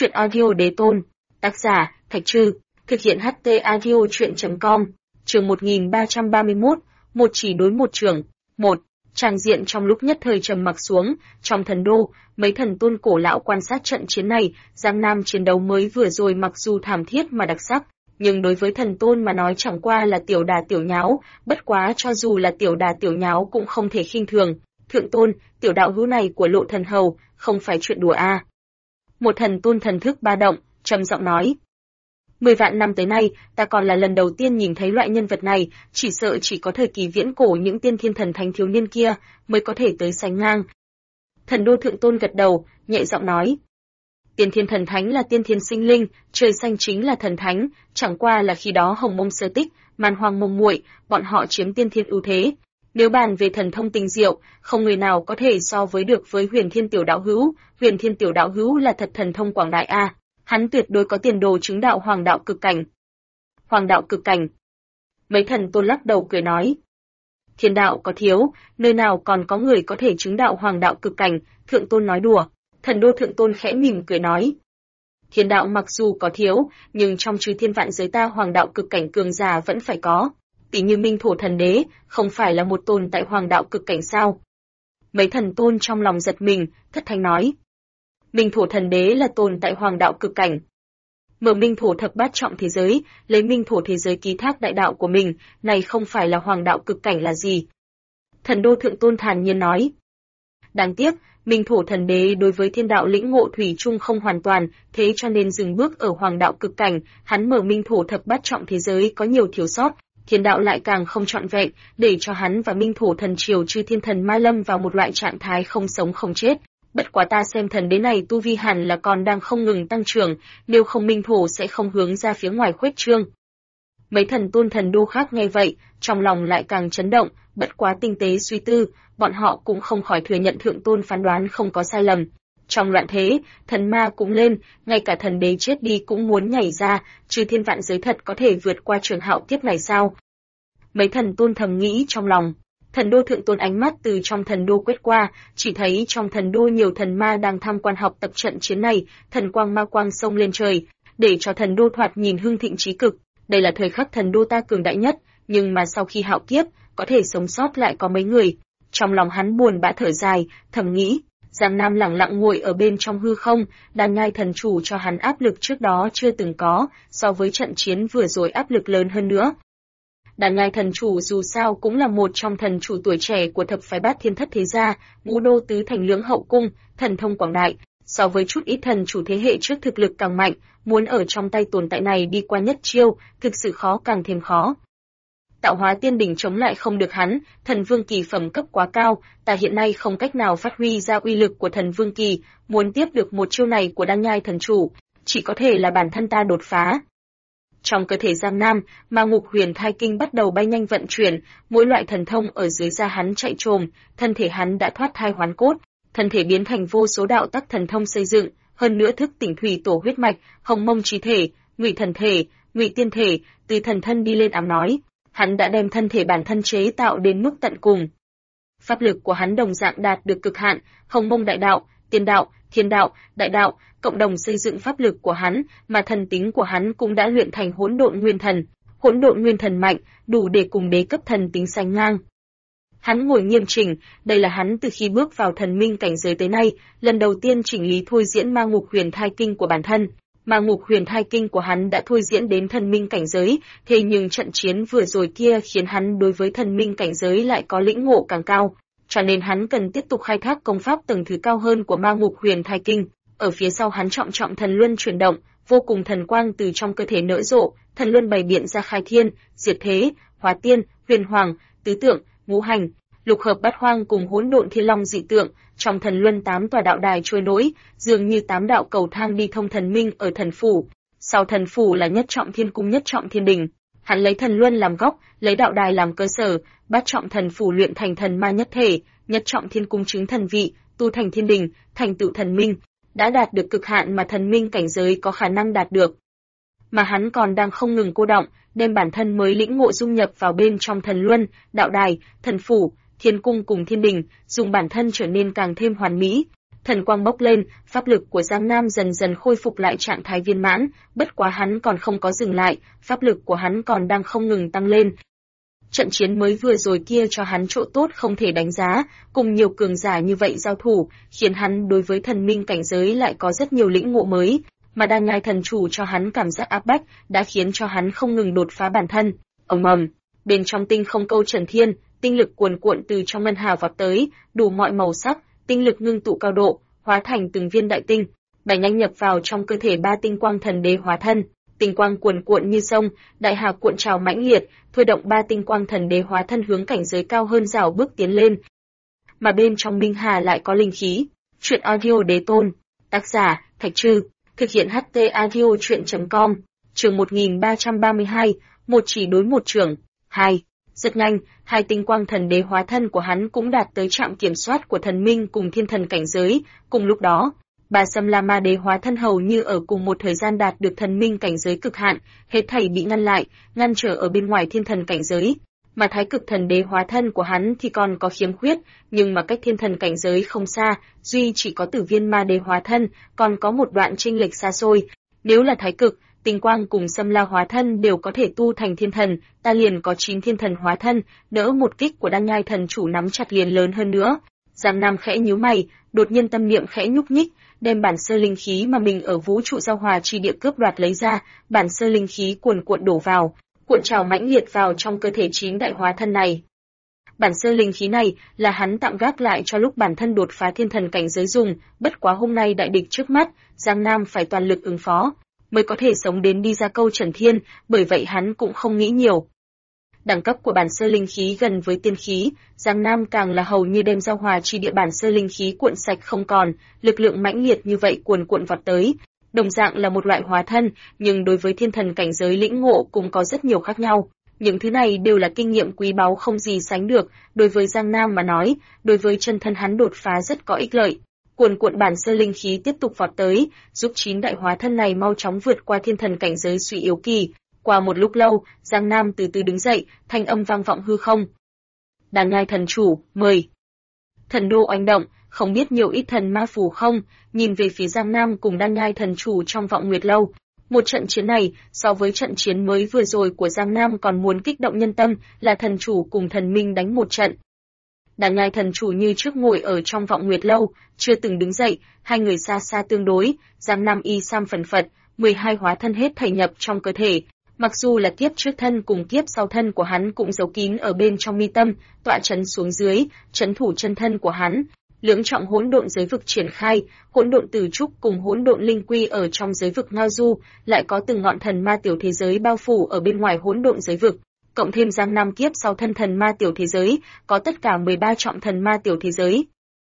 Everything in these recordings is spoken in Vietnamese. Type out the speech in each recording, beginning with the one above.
Chuyện audio đế tôn. Tác giả, Thạch Trư. Thực hiện HT audio chuyện.com. Chương 1331. Một chỉ đối một trưởng. 1. Tràng diện trong lúc nhất thời trầm mặc xuống, trong thần đô, mấy thần tôn cổ lão quan sát trận chiến này, Giang Nam chiến đấu mới vừa rồi mặc dù thảm thiết mà đặc sắc, nhưng đối với thần tôn mà nói chẳng qua là tiểu đà tiểu nháo, bất quá cho dù là tiểu đà tiểu nháo cũng không thể khinh thường. Thượng tôn, tiểu đạo hữu này của Lộ Thần Hầu, không phải chuyện đùa a. Một thần tôn thần thức ba động, trầm giọng nói. 10 vạn năm tới nay, ta còn là lần đầu tiên nhìn thấy loại nhân vật này, chỉ sợ chỉ có thời kỳ viễn cổ những tiên thiên thần thánh thiếu niên kia mới có thể tới sánh ngang. Thần đô thượng tôn gật đầu, nhẹ giọng nói. Tiên thiên thần thánh là tiên thiên sinh linh, trời xanh chính là thần thánh, chẳng qua là khi đó Hồng Mông Sơ Tích, Man Hoang Mông Muội, bọn họ chiếm tiên thiên ưu thế. Nếu bàn về thần thông tinh diệu, không người nào có thể so với được với Huyền Thiên tiểu đạo hữu, Huyền Thiên tiểu đạo hữu là thật thần thông quảng đại a, hắn tuyệt đối có tiền đồ chứng đạo hoàng đạo cực cảnh. Hoàng đạo cực cảnh. Mấy thần tôn lắc đầu cười nói. Thiên đạo có thiếu, nơi nào còn có người có thể chứng đạo hoàng đạo cực cảnh, thượng tôn nói đùa. Thần đô thượng tôn khẽ mỉm cười nói. Thiên đạo mặc dù có thiếu, nhưng trong chư thiên vạn giới ta hoàng đạo cực cảnh cường giả vẫn phải có. Tỷ như Minh Thổ thần đế, không phải là một tồn tại hoàng đạo cực cảnh sao? Mấy thần tôn trong lòng giật mình, thất thanh nói. Minh Thổ thần đế là tồn tại hoàng đạo cực cảnh. Mở Minh Thổ thập bát trọng thế giới, lấy Minh Thổ thế giới ký thác đại đạo của mình, này không phải là hoàng đạo cực cảnh là gì? Thần đô thượng tôn thản nhiên nói. Đáng tiếc, Minh Thổ thần đế đối với thiên đạo lĩnh ngộ thủy chung không hoàn toàn, thế cho nên dừng bước ở hoàng đạo cực cảnh, hắn mở Minh Thổ thập bát trọng thế giới có nhiều thiếu sót, thiên đạo lại càng không trọn vẹn, để cho hắn và Minh Thổ thần triều chư thiên thần ma lâm vào một loại trạng thái không sống không chết. Bất quá ta xem thần đế này tu vi hẳn là còn đang không ngừng tăng trưởng, nếu không Minh Thổ sẽ không hướng ra phía ngoài khuếch trương. Mấy thần tôn thần đô khác nghe vậy, trong lòng lại càng chấn động, bất quá tinh tế suy tư, bọn họ cũng không khỏi thừa nhận thượng tôn phán đoán không có sai lầm. Trong loạn thế, thần ma cũng lên, ngay cả thần đế chết đi cũng muốn nhảy ra, chư thiên vạn giới thật có thể vượt qua trường hạo kiếp này sao? Mấy thần tôn thầm nghĩ trong lòng. Thần đô thượng tôn ánh mắt từ trong thần đô quét qua, chỉ thấy trong thần đô nhiều thần ma đang tham quan học tập trận chiến này, thần quang ma quang xông lên trời, để cho thần đô thoạt nhìn hưng thịnh chí cực. Đây là thời khắc thần đô ta cường đại nhất, nhưng mà sau khi hạo kiếp, có thể sống sót lại có mấy người. Trong lòng hắn buồn bã thở dài, thầm nghĩ, Giang Nam lặng lặng ngồi ở bên trong hư không, Đan Nhai thần chủ cho hắn áp lực trước đó chưa từng có, so với trận chiến vừa rồi áp lực lớn hơn nữa. Đan Nhai thần chủ dù sao cũng là một trong thần chủ tuổi trẻ của thập phái bát thiên thất thế gia, ngũ đô tứ thành lưỡng hậu cung, thần thông quảng đại, so với chút ít thần chủ thế hệ trước thực lực càng mạnh, muốn ở trong tay tồn tại này đi qua nhất chiêu, thực sự khó càng thêm khó. Tạo hóa tiên đỉnh chống lại không được hắn, thần vương kỳ phẩm cấp quá cao, ta hiện nay không cách nào phát huy ra uy lực của thần vương kỳ, muốn tiếp được một chiêu này của Đan Nhai thần chủ, chỉ có thể là bản thân ta đột phá. Trong cơ thể Giang Nam, Ma Ngục Huyền Thai Kinh bắt đầu bay nhanh vận chuyển, mỗi loại thần thông ở dưới da hắn chạy trồm, thân thể hắn đã thoát thai hoán cốt, thân thể biến thành vô số đạo tắc thần thông xây dựng, hơn nữa thức tỉnh thủy tổ huyết mạch, Hồng Mông chí thể, Ngụy thần thể, Ngụy tiên thể, từ thần thân đi lên ám nói. Hắn đã đem thân thể bản thân chế tạo đến mức tận cùng. Pháp lực của hắn đồng dạng đạt được cực hạn, Hồng Mông đại đạo, tiên đạo, thiên đạo, đại đạo, cộng đồng xây dựng pháp lực của hắn, mà thần tính của hắn cũng đã luyện thành hỗn độn nguyên thần. Hỗn độn nguyên thần mạnh, đủ để cùng đế cấp thần tính sánh ngang. Hắn ngồi nghiêm chỉnh, đây là hắn từ khi bước vào thần minh cảnh giới tới nay, lần đầu tiên chỉnh lý thôi diễn Ma Ngục Huyền Thai Kinh của bản thân. Ma Ngục Huyền Thai Kinh của hắn đã thôi diễn đến thần minh cảnh giới, thế nhưng trận chiến vừa rồi kia khiến hắn đối với thần minh cảnh giới lại có lĩnh ngộ càng cao, cho nên hắn cần tiếp tục khai thác công pháp tầng thứ cao hơn của Ma Ngục Huyền Thai Kinh. Ở phía sau hắn trọng trọng thần luân chuyển động, vô cùng thần quang từ trong cơ thể nở rộ, thần luân bày biện ra khai thiên, diệt thế, hóa tiên, huyền hoàng, tứ tượng, ngũ hành, lục hợp bát hoang cùng hỗn độn thiên long dị tượng, trong thần luân 8 tòa đạo đài trôi nổi, dường như 8 đạo cầu thang đi thông thần minh ở thần phủ. Sau thần phủ là nhất trọng thiên cung, nhất trọng thiên đình. Hắn lấy thần luân làm gốc, lấy đạo đài làm cơ sở, bát trọng thần phủ luyện thành thần ma nhất thể, nhất trọng thiên cung chứng thần vị, tu thành thiên đình, thành tựu thần minh, đã đạt được cực hạn mà thần minh cảnh giới có khả năng đạt được. Mà hắn còn đang không ngừng cô động, đem bản thân mới lĩnh ngộ dung nhập vào bên trong thần luân, đạo đài, thần phủ, thiên cung cùng thiên đình, dùng bản thân trở nên càng thêm hoàn mỹ. thần quang bốc lên, pháp lực của Giang Nam dần dần khôi phục lại trạng thái viên mãn, bất quá hắn còn không có dừng lại, pháp lực của hắn còn đang không ngừng tăng lên. Trận chiến mới vừa rồi kia cho hắn chỗ tốt không thể đánh giá, cùng nhiều cường giả như vậy giao thủ, khiến hắn đối với thần minh cảnh giới lại có rất nhiều lĩnh ngộ mới, mà đan nhai thần chủ cho hắn cảm giác áp bách, đã khiến cho hắn không ngừng đột phá bản thân. Ầm ầm, bên trong tinh không câu Trần Thiên, tinh lực cuồn cuộn từ trong ngân hà vọt tới, đủ mọi màu sắc, tinh lực ngưng tụ cao độ, hóa thành từng viên đại tinh, bay nhanh nhập vào trong cơ thể ba tinh quang thần đế hóa thân. Tinh quang cuồn cuộn như sông, đại hà cuộn trào mãnh liệt, thôi động ba tinh quang thần đế hóa thân hướng cảnh giới cao hơn rào bước tiến lên. Mà bên trong minh hà lại có linh khí. Truyện audio đế tôn. Tác giả Thạch Trư. Thực hiện HT audio truyện.com. Chương 1332, một chỉ đối một trưởng. 2. Rất nhanh, hai tinh quang thần đế hóa thân của hắn cũng đạt tới trạm kiểm soát của thần minh cùng thiên thần cảnh giới. Cùng lúc đó, ba Sâm La Ma Đế hóa thân hầu như ở cùng một thời gian đạt được thần minh cảnh giới cực hạn, hết thảy bị ngăn lại, ngăn trở ở bên ngoài thiên thần cảnh giới. Mà Thái Cực Thần Đế hóa thân của hắn thì còn có khiếm khuyết, nhưng mà cách thiên thần cảnh giới không xa, duy chỉ có Tử Viên Ma Đế hóa thân, còn có một đoạn chênh lệch xa xôi. Nếu là Thái Cực, Tinh Quang cùng Sâm La hóa thân đều có thể tu thành thiên thần, ta liền có 9 thiên thần hóa thân, đỡ một kích của đan nhai thần chủ nắm chặt liền lớn hơn nữa. Giang Nam khẽ nhíu mày, đột nhiên tâm niệm khẽ nhúc nhích, đem bản sơ linh khí mà mình ở vũ trụ giao hòa chi địa cướp đoạt lấy ra, bản sơ linh khí cuồn cuộn đổ vào, cuộn trào mãnh liệt vào trong cơ thể 9 đại hóa thân này. Bản sơ linh khí này là hắn tạm gác lại cho lúc bản thân đột phá thiên thần cảnh giới dùng, bất quá hôm nay đại địch trước mắt, Giang Nam phải toàn lực ứng phó, mới có thể sống đến đi ra câu Trần Thiên, bởi vậy hắn cũng không nghĩ nhiều. Đẳng cấp của bản sơ linh khí gần với tiên khí, Giang Nam càng là hầu như đem giao hòa chi địa bản sơ linh khí cuộn sạch không còn, lực lượng mãnh liệt như vậy cuồn cuộn vọt tới. Đồng dạng là một loại hóa thân, nhưng đối với thiên thần cảnh giới lĩnh ngộ cũng có rất nhiều khác nhau. Những thứ này đều là kinh nghiệm quý báu không gì sánh được, đối với Giang Nam mà nói, đối với chân thân hắn đột phá rất có ích lợi. Cuồn cuộn bản sơ linh khí tiếp tục vọt tới, giúp 9 đại hóa thân này mau chóng vượt qua thiên thần cảnh giới suy yếu kỳ. Qua một lúc lâu, Giang Nam từ từ đứng dậy, thanh âm vang vọng hư không. Đan nhai thần chủ, mời. Thần đô oanh động, không biết nhiều ít thần ma phù không, nhìn về phía Giang Nam cùng đan nhai thần chủ trong vọng nguyệt lâu. Một trận chiến này, so với trận chiến mới vừa rồi của Giang Nam còn muốn kích động nhân tâm, là thần chủ cùng thần minh đánh một trận. Đan nhai thần chủ như trước ngồi ở trong vọng nguyệt lâu, chưa từng đứng dậy, hai người xa xa tương đối, Giang Nam y sam phần phật, 12 hóa thân hết thảy nhập trong cơ thể. Mặc dù là kiếp trước thân cùng kiếp sau thân của hắn cũng giấu kín ở bên trong mi tâm, tọa trấn xuống dưới, trấn thủ chân thân của hắn. Lưỡng trọng hỗn độn giới vực triển khai, hỗn độn tử trúc cùng hỗn độn linh quy ở trong giới vực ngao du, lại có từng ngọn thần ma tiểu thế giới bao phủ ở bên ngoài hỗn độn giới vực. Cộng thêm Giang Nam kiếp sau thân thần ma tiểu thế giới, có tất cả 13 trọng thần ma tiểu thế giới.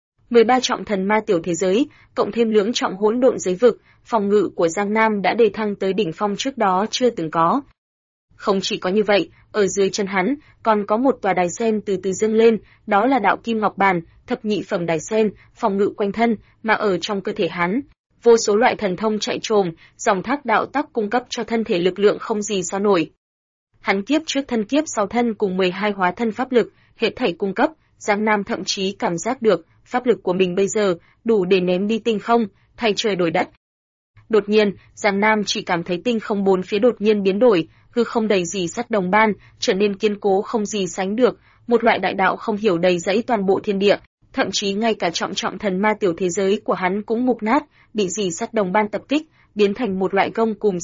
13 trọng thần ma tiểu thế giới, cộng thêm lưỡng trọng hỗn độn giới vực, phòng ngự của Giang Nam đã đề thăng tới đỉnh phong trước đó chưa từng có. Không chỉ có như vậy, ở dưới chân hắn còn có một tòa đài sen từ từ dâng lên, đó là đạo kim ngọc bàn, thập nhị phẩm đài sen, phòng ngự quanh thân, mà ở trong cơ thể hắn, vô số loại thần thông chạy trồm, dòng thác đạo tắc cung cấp cho thân thể lực lượng không gì so nổi. Hắn kiếp trước thân kiếp sau thân cùng 12 hóa thân pháp lực, hết thảy cung cấp, Giang Nam thậm chí cảm giác được pháp lực của mình bây giờ đủ để ném đi tinh không, thay trời đổi đất. Đột nhiên, Giang Nam chỉ cảm thấy tinh không bốn phía đột nhiên biến đổi, hư không đầy dì sắt đồng ban, trở nên kiên cố không gì sánh được, một loại đại đạo không hiểu đầy dẫy toàn bộ thiên địa, thậm chí ngay cả trọng trọng thần ma tiểu thế giới của hắn cũng mục nát, bị dì sắt đồng ban tập kích, biến thành một loại công cùng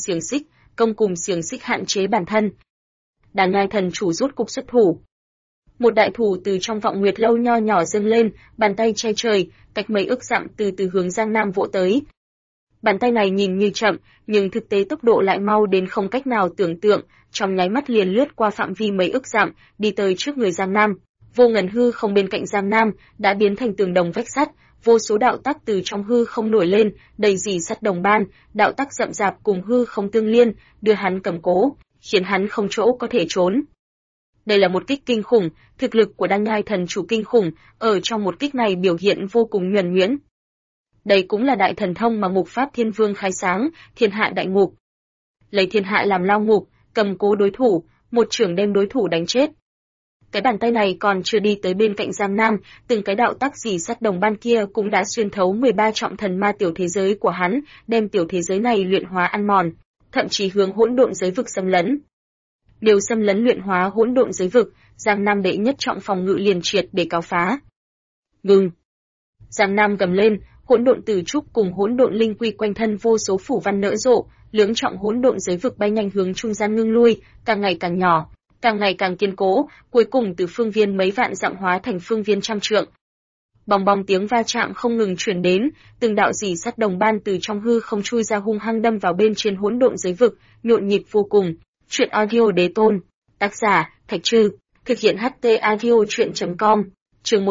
xiềng xích hạn chế bản thân. Đan nhai thần chủ rút cục xuất thủ. Một đại thủ từ trong vọng nguyệt lâu nho nhỏ dâng lên, bàn tay che trời, cách mấy ức dặm từ từ hướng Giang Nam vỗ tới. Bàn tay này nhìn như chậm, nhưng thực tế tốc độ lại mau đến không cách nào tưởng tượng, trong nháy mắt liền lướt qua phạm vi mấy ức dặm, đi tới trước người Giang Nam. Vô ngần hư không bên cạnh Giang Nam đã biến thành tường đồng vách sắt, vô số đạo tắc từ trong hư không nổi lên, đầy dì sắt đồng ban, đạo tắc rậm rạp cùng hư không tương liên, đưa hắn cầm cố, khiến hắn không chỗ có thể trốn. Đây là một kích kinh khủng, thực lực của đan nhai thần chủ kinh khủng, ở trong một kích này biểu hiện vô cùng nhuần nhuyễn. Đây cũng là đại thần thông mà Ngục Pháp Thiên Vương khai sáng, Thiên Hạ Đại Ngục. Lấy thiên hạ làm lao ngục, cầm cố đối thủ, một chưởng đem đối thủ đánh chết. Cái bàn tay này còn chưa đi tới bên cạnh Giang Nam, từng cái đạo tắc dì sắt đồng ban kia cũng đã xuyên thấu 13 trọng thần ma tiểu thế giới của hắn, đem tiểu thế giới này luyện hóa ăn mòn, thậm chí hướng hỗn độn giới vực xâm lấn. Điều xâm lấn luyện hóa hỗn độn giới vực, Giang Nam đệ nhất trọng phòng ngự liền triệt để cáo phá. Ngừng! Giang Nam gầm lên, hỗn độn tử trúc cùng hỗn độn linh quy quanh thân vô số phủ văn nở rộ, lưỡng trọng hỗn độn giới vực bay nhanh hướng trung gian ngưng lui, càng ngày càng nhỏ, càng ngày càng kiên cố, cuối cùng từ phương viên mấy vạn dặm hóa thành phương viên trăm trượng. Bòng bòng tiếng va chạm không ngừng truyền đến, từng đạo rỉ sắt đồng ban từ trong hư không chui ra hung hăng đâm vào bên trên hỗn độn giới vực, nhộn nhịp vô cùng. Truyện audio đế tôn, tác giả Thạch Trư, thực hiện HT audio truyện.com. Chương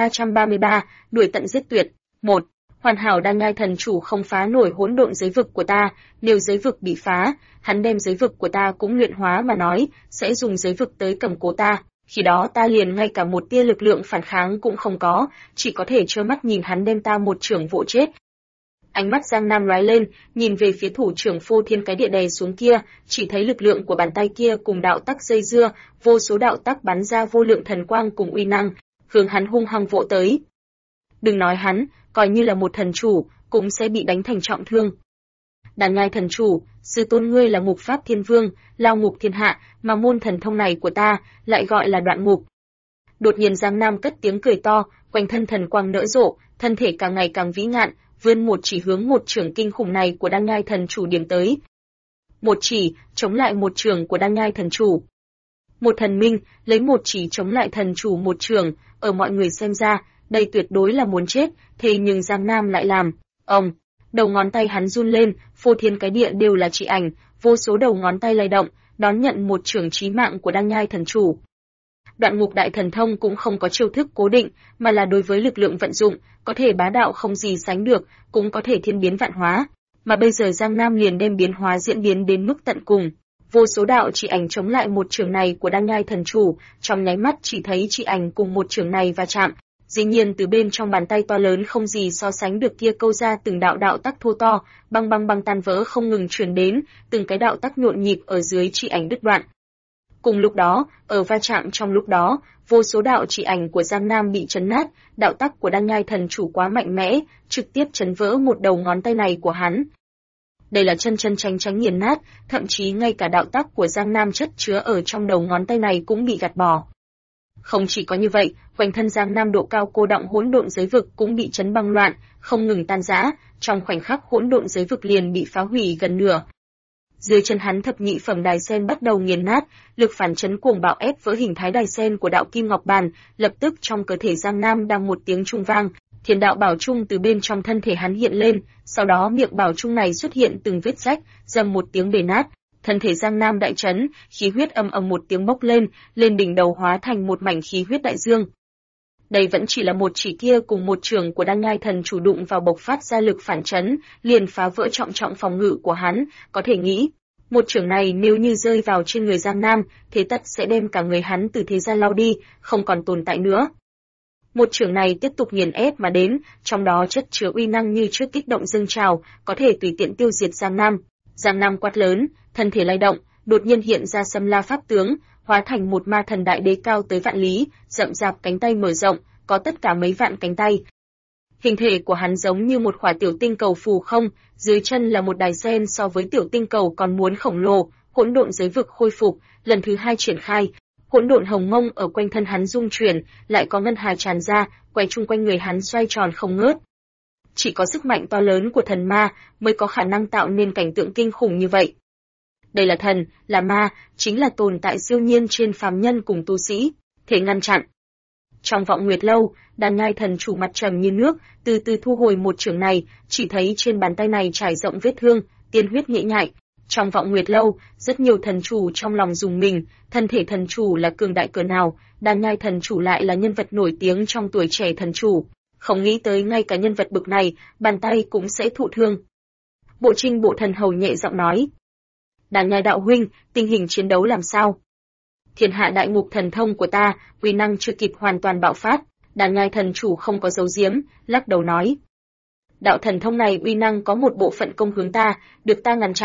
1333, đuổi tận giết tuyệt. 1. Hoàn hảo đan nhai thần chủ không phá nổi hỗn độn giới vực của ta, nếu giới vực bị phá, hắn đem giới vực của ta cũng luyện hóa mà nói, sẽ dùng giới vực tới cầm cố ta, khi đó ta liền ngay cả một tia lực lượng phản kháng cũng không có, chỉ có thể trơ mắt nhìn hắn đem ta một chưởng vỗ chết. Ánh mắt Giang Nam lóe lên, nhìn về phía thủ trưởng phô thiên cái địa đè xuống kia, chỉ thấy lực lượng của bàn tay kia cùng đạo tắc dây dưa, vô số đạo tắc bắn ra vô lượng thần quang cùng uy năng, hướng hắn hung hăng vỗ tới. Đừng nói hắn, coi như là một thần chủ, cũng sẽ bị đánh thành trọng thương. Đàn nhai thần chủ, sư tôn ngươi là ngục pháp thiên vương, lao ngục thiên hạ, mà môn thần thông này của ta, lại gọi là đoạn ngục. Đột nhiên Giang Nam cất tiếng cười to, quanh thân thần quang nở rộ, thân thể càng ngày càng vĩ ngạn, vươn một chỉ hướng một chưởng kinh khủng này của đan nhai thần chủ điểm tới. Một chỉ, chống lại một chưởng của đan nhai thần chủ. Một thần minh, lấy một chỉ chống lại thần chủ một chưởng, ở mọi người xem ra, đây tuyệt đối là muốn chết, thế nhưng Giang Nam lại làm. Ông, đầu ngón tay hắn run lên, phô thiên cái địa đều là chỉ ảnh, vô số đầu ngón tay lay động, đón nhận một chưởng chí mạng của đan nhai thần chủ. Đoạn ngục đại thần thông cũng không có chiêu thức cố định, mà là đối với lực lượng vận dụng, có thể bá đạo không gì sánh được, cũng có thể thiên biến vạn hóa. Mà bây giờ Giang Nam liền đem biến hóa diễn biến đến mức tận cùng. Vô số đạo chỉ ảnh chống lại một chưởng này của đan nhai thần chủ, trong nháy mắt chỉ thấy chỉ ảnh cùng một chưởng này va chạm. Dĩ nhiên từ bên trong bàn tay to lớn không gì so sánh được kia câu ra từng đạo đạo tắc thô to, băng băng băng tan vỡ không ngừng truyền đến, từng cái đạo tắc nhộn nhịp ở dưới chỉ ảnh đứt đoạn. Cùng lúc đó, ở va chạm trong lúc đó, vô số đạo chỉ ảnh của Giang Nam bị chấn nát, đạo tắc của đan nhai thần chủ quá mạnh mẽ, trực tiếp chấn vỡ một đầu ngón tay này của hắn. Đây là chân tránh nghiền nát, thậm chí ngay cả đạo tắc của Giang Nam chất chứa ở trong đầu ngón tay này cũng bị gạt bỏ. Không chỉ có như vậy, quanh thân Giang Nam độ cao cô đọng hỗn độn giới vực cũng bị chấn băng loạn, không ngừng tan rã, trong khoảnh khắc hỗn độn giới vực liền bị phá hủy gần nửa. Dưới chân hắn thập nhị phẩm đài sen bắt đầu nghiền nát, lực phản chấn cuồng bạo ép vỡ hình thái đài sen của đạo kim ngọc bàn, lập tức trong cơ thể Giang Nam đang một tiếng trung vang, thiên đạo bảo trung từ bên trong thân thể hắn hiện lên, sau đó miệng bảo trung này xuất hiện từng vết rách, rầm một tiếng bể nát. Thân thể Giang Nam đại chấn, khí huyết ầm ầm một tiếng bốc lên, lên đỉnh đầu hóa thành một mảnh khí huyết đại dương. Đây vẫn chỉ là một chỉ kia cùng một chưởng của đan nhai thần chủ đụng vào bộc phát ra lực phản chấn, liền phá vỡ trọng phòng ngự của hắn, có thể nghĩ, một chưởng này nếu như rơi vào trên người Giang Nam, thế tất sẽ đem cả người hắn từ thế gian lao đi, không còn tồn tại nữa. Một chưởng này tiếp tục nghiền ép mà đến, trong đó chất chứa uy năng như trước kích động dâng trào, có thể tùy tiện tiêu diệt Giang Nam. Giang Nam quát lớn, thân thể lay động, đột nhiên hiện ra Sâm La pháp tướng, hóa thành một ma thần đại đế cao tới vạn lý, rậm rạp cánh tay mở rộng, có tất cả mấy vạn cánh tay. Hình thể của hắn giống như một quả tiểu tinh cầu phù không, dưới chân là một đài sen so với tiểu tinh cầu còn muốn khổng lồ, hỗn độn giới vực khôi phục, lần thứ 2 triển khai. Hỗn độn hồng mông ở quanh thân hắn rung chuyển, lại có ngân hà tràn ra, quay chung quanh người hắn xoay tròn không ngớt. Chỉ có sức mạnh to lớn của thần ma mới có khả năng tạo nên cảnh tượng kinh khủng như vậy. Đây là thần, là ma, chính là tồn tại siêu nhiên trên phàm nhân cùng tu sĩ, thể ngăn chặn. Trong vọng nguyệt lâu, đan nhai thần chủ mặt trầm như nước, từ từ thu hồi một chưởng này, chỉ thấy trên bàn tay này trải rộng vết thương, tiên huyết nhễ nhại. Trong vọng nguyệt lâu, rất nhiều thần chủ trong lòng rùng mình, thân thể thần chủ là cường đại cỡ nào, đan nhai thần chủ lại là nhân vật nổi tiếng trong tuổi trẻ thần chủ. Không nghĩ tới ngay cả nhân vật bực này, bàn tay cũng sẽ thụ thương. Bộ Trinh bộ thần hầu nhẹ giọng nói. Đàn nhai đạo huynh, tình hình chiến đấu làm sao? Thiên hạ đại ngục thần thông của ta, uy năng chưa kịp hoàn toàn bạo phát, đàn nhai thần chủ không có giấu giếm, lắc đầu nói. Đạo thần thông này uy năng có một bộ phận công hướng ta, được ta ngăn chặn,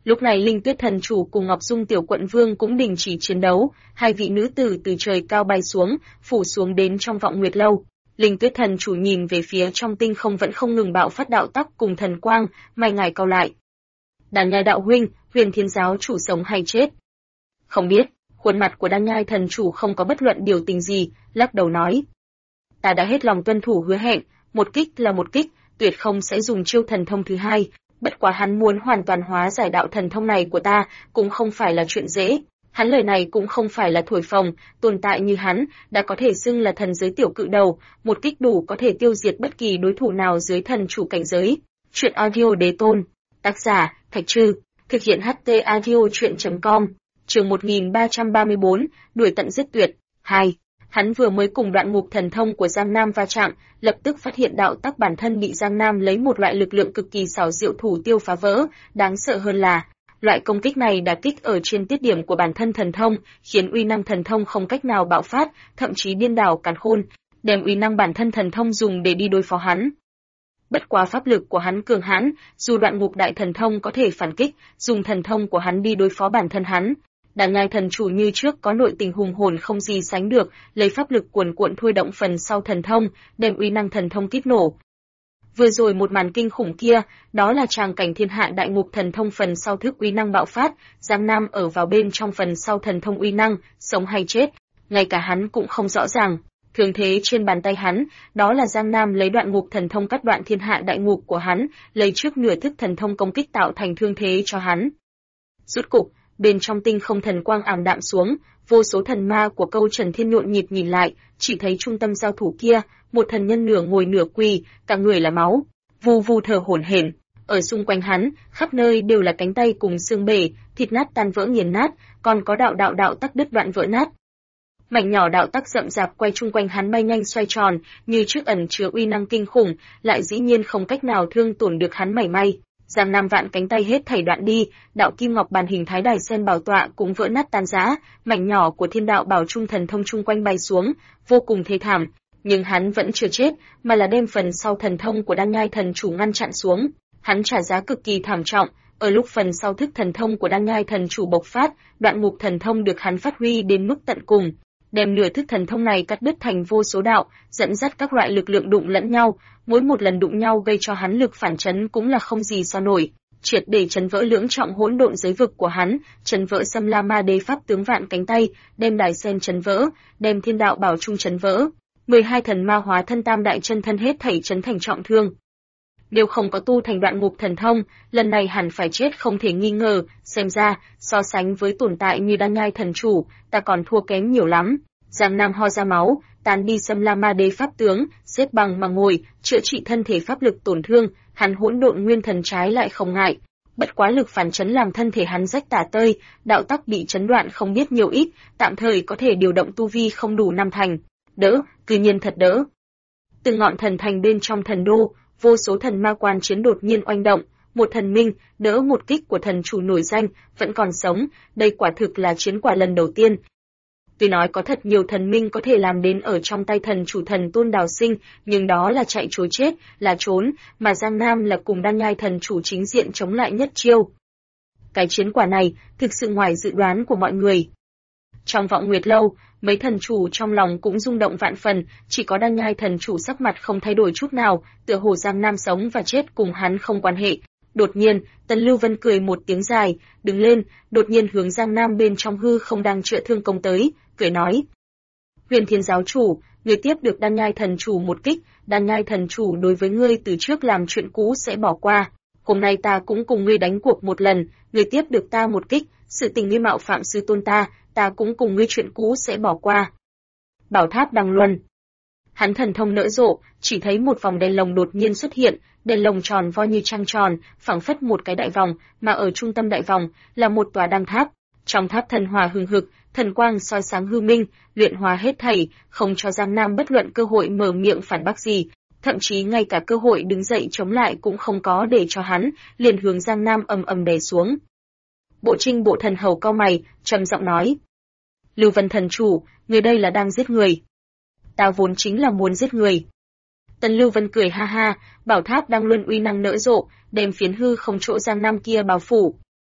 Lúc này Linh Tuyết thần chủ cùng Ngọc Dung tiểu quận vương cũng đình chỉ chiến đấu, hai vị nữ tử từ trời cao bay xuống, phủ xuống đến trong Vọng Nguyệt lâu. Linh Tuyết thần chủ nhìn về phía trong tinh không vẫn không ngừng bạo phát đạo tắc cùng thần quang, mày ngài cau lại. Đàn Nhai đạo huynh, Huyền Thiên giáo chủ sống hay chết? Không biết. Khuôn mặt của Đan Nhai thần chủ không có bất luận điều tình gì, lắc đầu nói: Ta đã hết lòng tuân thủ hứa hẹn, một kích là một kích, tuyệt không sẽ dùng chiêu thần thông thứ hai. Bất quá hắn muốn hoàn toàn hóa giải đạo thần thông này của ta, cũng không phải là chuyện dễ. Hắn lời này cũng không phải là thổi phồng, tồn tại như hắn, đã có thể xưng là thần giới tiểu cự đầu, một kích đủ có thể tiêu diệt bất kỳ đối thủ nào dưới thần chủ cảnh giới. Chuyện audio đế tôn. Tác giả: Thạch Trư. Thực hiện HT audio truyện.com. Chương 1334, đuổi tận giết tuyệt. 2. Hắn vừa mới cùng đoạn ngục thần thông của Giang Nam va chạm, lập tức phát hiện đạo tắc bản thân bị Giang Nam lấy một loại lực lượng cực kỳ xảo diệu thủ tiêu phá vỡ, đáng sợ hơn là loại công kích này đã kích ở trên tiết điểm của bản thân thần thông, khiến uy năng thần thông không cách nào bạo phát, thậm chí điên đảo càn khôn, đem uy năng bản thân thần thông dùng để đi đối phó hắn. Bất quá pháp lực của hắn cường hãn, dù đoạn ngục đại thần thông có thể phản kích, dùng thần thông của hắn đi đối phó bản thân hắn. Đàn Nhai thần chủ như trước có nội tình hùng hồn không gì sánh được, lấy pháp lực cuồn cuộn thôi động phần sau thần thông, đem uy năng thần thông kích nổ. Vừa rồi một màn kinh khủng kia, đó là tràng cảnh thiên hạ đại ngục thần thông phần sau thức uy năng bạo phát, Giang Nam ở vào bên trong phần sau thần thông uy năng, sống hay chết, ngay cả hắn cũng không rõ ràng. Thường thế trên bàn tay hắn, đó là Giang Nam lấy đoạn ngục thần thông cắt đoạn thiên hạ đại ngục của hắn, lấy trước nửa thức thần thông công kích tạo thành thương thế cho hắn. Rốt cục, bên trong tinh không thần quang ảm đạm xuống, vô số thần ma của Câu Trần Thiên nhộn nhịp nhìn lại, chỉ thấy trung tâm giao thủ kia, một thần nhân nửa ngồi nửa quỳ, cả người là máu, vù vù thở hổn hển. Ở xung quanh hắn, khắp nơi đều là cánh tay cùng xương bể, thịt nát tan vỡ nghiền nát, còn có đạo tắc đứt đoạn vỡ nát. Mảnh nhỏ đạo tắc rậm rạp quay chung quanh hắn bay nhanh xoay tròn, như trước ẩn chứa uy năng kinh khủng, lại dĩ nhiên không cách nào thương tổn được hắn mảy may. Giang Nam vạn cánh tay hết thảy đoạn đi, đạo kim ngọc bàn hình thái đài sen bảo tọa cũng vỡ nát tan rã, mảnh nhỏ của thiên đạo bảo trung thần thông chung quanh bay xuống, vô cùng thê thảm. Nhưng hắn vẫn chưa chết, mà là đem phần sau thần thông của Đan Nhai thần chủ ngăn chặn xuống. Hắn trả giá cực kỳ thảm trọng, ở lúc phần sau thức thần thông của Đan Nhai thần chủ bộc phát, đoạn ngục thần thông được hắn phát huy đến mức tận cùng, đem nửa thức thần thông này cắt đứt thành vô số đạo, dẫn dắt các loại lực lượng đụng lẫn nhau, mỗi một lần đụng nhau gây cho hắn lực phản chấn cũng là không gì so nổi, triệt để chấn vỡ lưỡng trọng hỗn độn giới vực của hắn, chấn vỡ Xâm La Ma Đế pháp tướng vạn cánh tay, đem đài sen chấn vỡ, đem thiên đạo bảo trung chấn vỡ, 12 thần ma hóa thân tam đại chân thân hết thảy chấn thành trọng thương. Nếu không có tu thành đoạn ngục thần thông, lần này hẳn phải chết không thể nghi ngờ, xem ra, so sánh với tồn tại như Đan Nhai thần chủ, ta còn thua kém nhiều lắm. Giang Nam ho ra máu, tán đi Xâm La Ma Đế pháp tướng, xếp bằng mà ngồi, chữa trị thân thể pháp lực tổn thương, hắn hỗn độn nguyên thần trái lại không ngại. Bất quá lực phản chấn làm thân thể hắn rách tả tơi, đạo tắc bị chấn đoạn không biết nhiều ít, tạm thời có thể điều động tu vi không đủ năm thành. Đỡ, cư nhiên thật đỡ. Từ ngọn thần thành bên trong thần đô, vô số thần ma quan chiến đột nhiên oanh động, một thần minh đỡ một kích của thần chủ nổi danh, vẫn còn sống, đây quả thực là chiến quả lần đầu tiên. Tuy nói có thật nhiều thần minh có thể làm đến ở trong tay thần chủ thần tôn đào sinh, nhưng đó là chạy trối chết, là trốn, mà Giang Nam là cùng Đan Nhai thần chủ chính diện chống lại nhất chiêu. Cái chiến quả này thực sự ngoài dự đoán của mọi người. Trong Vọng Nguyệt lâu, mấy thần chủ trong lòng cũng rung động vạn phần, chỉ có Đan Nhai thần chủ sắc mặt không thay đổi chút nào, tựa hồ Giang Nam sống và chết cùng hắn không quan hệ. Đột nhiên, Tần Lưu Vân cười một tiếng dài, đứng lên, đột nhiên hướng Giang Nam bên trong hư không đang chữa thương công tới, cười nói: Huyền Thiên giáo chủ, ngươi tiếp được Đan Nhai thần chủ một kích, Đan Nhai thần chủ đối với ngươi từ trước làm chuyện cũ sẽ bỏ qua. Hôm nay ta cũng cùng ngươi đánh cuộc một lần, ngươi tiếp được ta một kích, sự tình ngươi mạo phạm sư tôn ta cũng cùng ngươi chuyện cũ sẽ bỏ qua. Bảo tháp đằng luân. Hắn thần thông nở rộ, chỉ thấy một vòng đèn lồng đột nhiên xuất hiện, đèn lồng tròn vo như trăng tròn, phảng phất một cái đại vòng, mà ở trung tâm đại vòng là một tòa đăng tháp. Trong tháp thần hỏa hừng hực, thần quang soi sáng hư minh, luyện hóa hết thảy, không cho Giang Nam bất luận cơ hội mở miệng phản bác gì, thậm chí ngay cả cơ hội đứng dậy chống lại cũng không có để cho hắn, liền hướng Giang Nam ầm ầm đè xuống. Bộ Trinh bộ thần hầu cau mày, trầm giọng nói: Lưu Vân thần chủ, người đây là đang giết người. Ta vốn chính là muốn giết người. Tần Lưu Vân cười ha ha, bảo tháp đang luân uy năng nở rộ, đem phiến hư không chỗ Giang Nam kia bao phủ.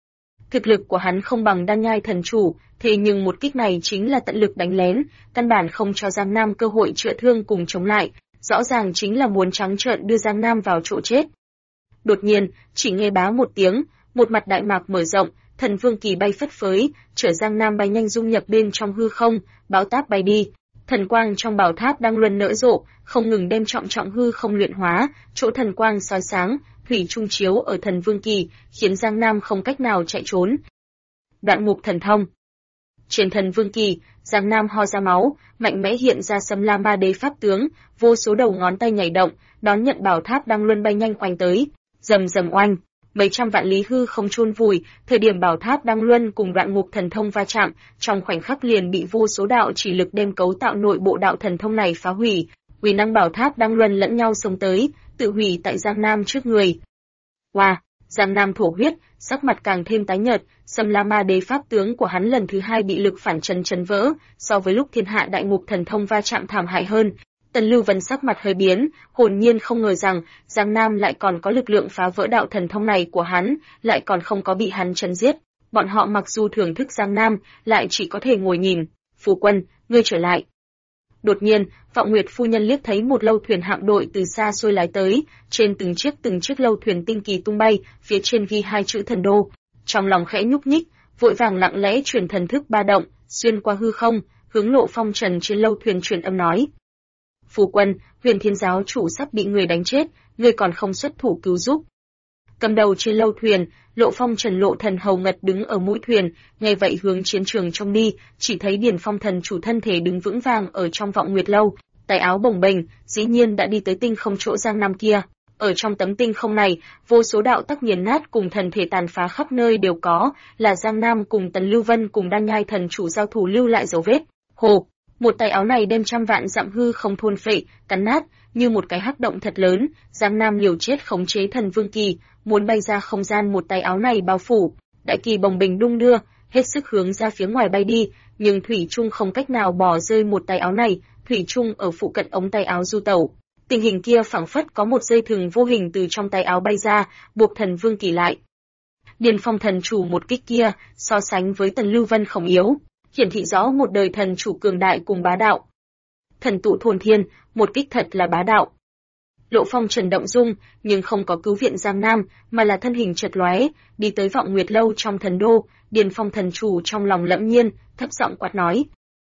Thực lực của hắn không bằng Đan Nhai thần chủ, thế nhưng một kích này chính là tận lực đánh lén, căn bản không cho Giang Nam cơ hội chữa thương cùng chống lại, rõ ràng chính là muốn trắng trợn đưa Giang Nam vào chỗ chết. Đột nhiên, chỉ nghe bá một tiếng, một mặt đại mạc mở rộng, Thần Vương Kỳ bay phất phới, chở Giang Nam bay nhanh dung nhập bên trong hư không, báo táp bay đi. Thần quang trong bảo tháp đang luân nở rộ, không ngừng đem trọng hư không luyện hóa, chỗ thần quang soi sáng, thủy trung chiếu ở Thần Vương Kỳ, khiến Giang Nam không cách nào chạy trốn. Đoạn mục thần thông. Trên Thần Vương Kỳ, Giang Nam ho ra máu, mạnh mẽ hiện ra Sâm Lam 3D pháp tướng, vô số đầu ngón tay nhảy động, đón nhận bảo tháp đang luân bay nhanh quanh tới, rầm rầm oanh. Mấy trăm vạn lý hư không chôn vùi, thời điểm bảo tháp đang luân cùng đoạn ngục thần thông va chạm, trong khoảnh khắc liền bị vô số đạo chỉ lực đem cấu tạo nội bộ đạo thần thông này phá hủy. Uy năng bảo tháp đang luân lẫn nhau xông tới, tự hủy tại Giang Nam trước người. Wow, Giang Nam thổ huyết, sắc mặt càng thêm tái nhợt, Sâm La Ma Đế pháp tướng của hắn lần thứ hai bị lực phản chấn vỡ, so với lúc thiên hạ đại ngục thần thông va chạm thảm hại hơn. Tần Lưu Vân sắc mặt hơi biến, hồn nhiên không ngờ rằng Giang Nam lại còn có lực lượng phá vỡ đạo thần thông này của hắn, lại còn không có bị hắn chấn giết. Bọn họ mặc dù thưởng thức Giang Nam, lại chỉ có thể ngồi nhìn. Phu quân, ngươi trở lại. Đột nhiên, Vọng Nguyệt phu nhân liếc thấy một lâu thuyền hạm đội từ xa xôi lái tới, trên từng chiếc lâu thuyền tinh kỳ tung bay, phía trên ghi 2 chữ thần đô. Trong lòng khẽ nhúc nhích, vội vàng lặng lẽ truyền thần thức ba động, xuyên qua hư không, hướng Lộ Phong Trần trên lâu thuyền truyền âm nói. Phu quân, Huyền Thiên giáo chủ sắp bị người đánh chết, ngươi còn không xuất thủ cứu giúp. Cầm đầu trên lâu thuyền, Lộ Phong Trần Lộ Thần Hầu Ngật đứng ở mũi thuyền, nghe vậy hướng chiến trường trông đi, chỉ thấy Điền Phong thần chủ thân thể đứng vững vàng ở trong Vọng Nguyệt lâu, tay áo bồng bềnh, dĩ nhiên đã đi tới tinh không chỗ Giang Nam kia. Ở trong tấm tinh không này, vô số đạo tắc nghiền nát cùng thần thể tàn phá khắp nơi đều có, là Giang Nam cùng Tần Lưu Vân cùng Đan Nhai thần chủ giao thủ lưu lại dấu vết. Hồ, một tay áo này đem trăm vạn dặm hư không thôn phệ, cắn nát, như một cái hắc động thật lớn, Giang Nam liều chết khống chế Thần Vương Kỳ, muốn bay ra không gian một tay áo này bao phủ, đại kỳ bồng bềnh đung đưa, hết sức hướng ra phía ngoài bay đi, nhưng thủy chung không cách nào bỏ rơi một tay áo này, thủy chung ở phụ cận ống tay áo du tẩu. Tình hình kia phảng phất có một dây thừng vô hình từ trong tay áo bay ra, buộc Thần Vương Kỳ lại. Điền Phong thần chủ một kích kia, so sánh với Tần Lưu Vân không yếu, hiển thị rõ một đời thần chủ cường đại cùng bá đạo. Thần tụ thôn thiên, một kích thật là bá đạo. Lộ Phong Trần động dung, nhưng không có cứu viện Giang Nam, mà là thân hình chợt lóe, đi tới Vọng Nguyệt lâu trong thần đô. Điền Phong thần chủ trong lòng lẫm nhiên, thấp giọng quát nói: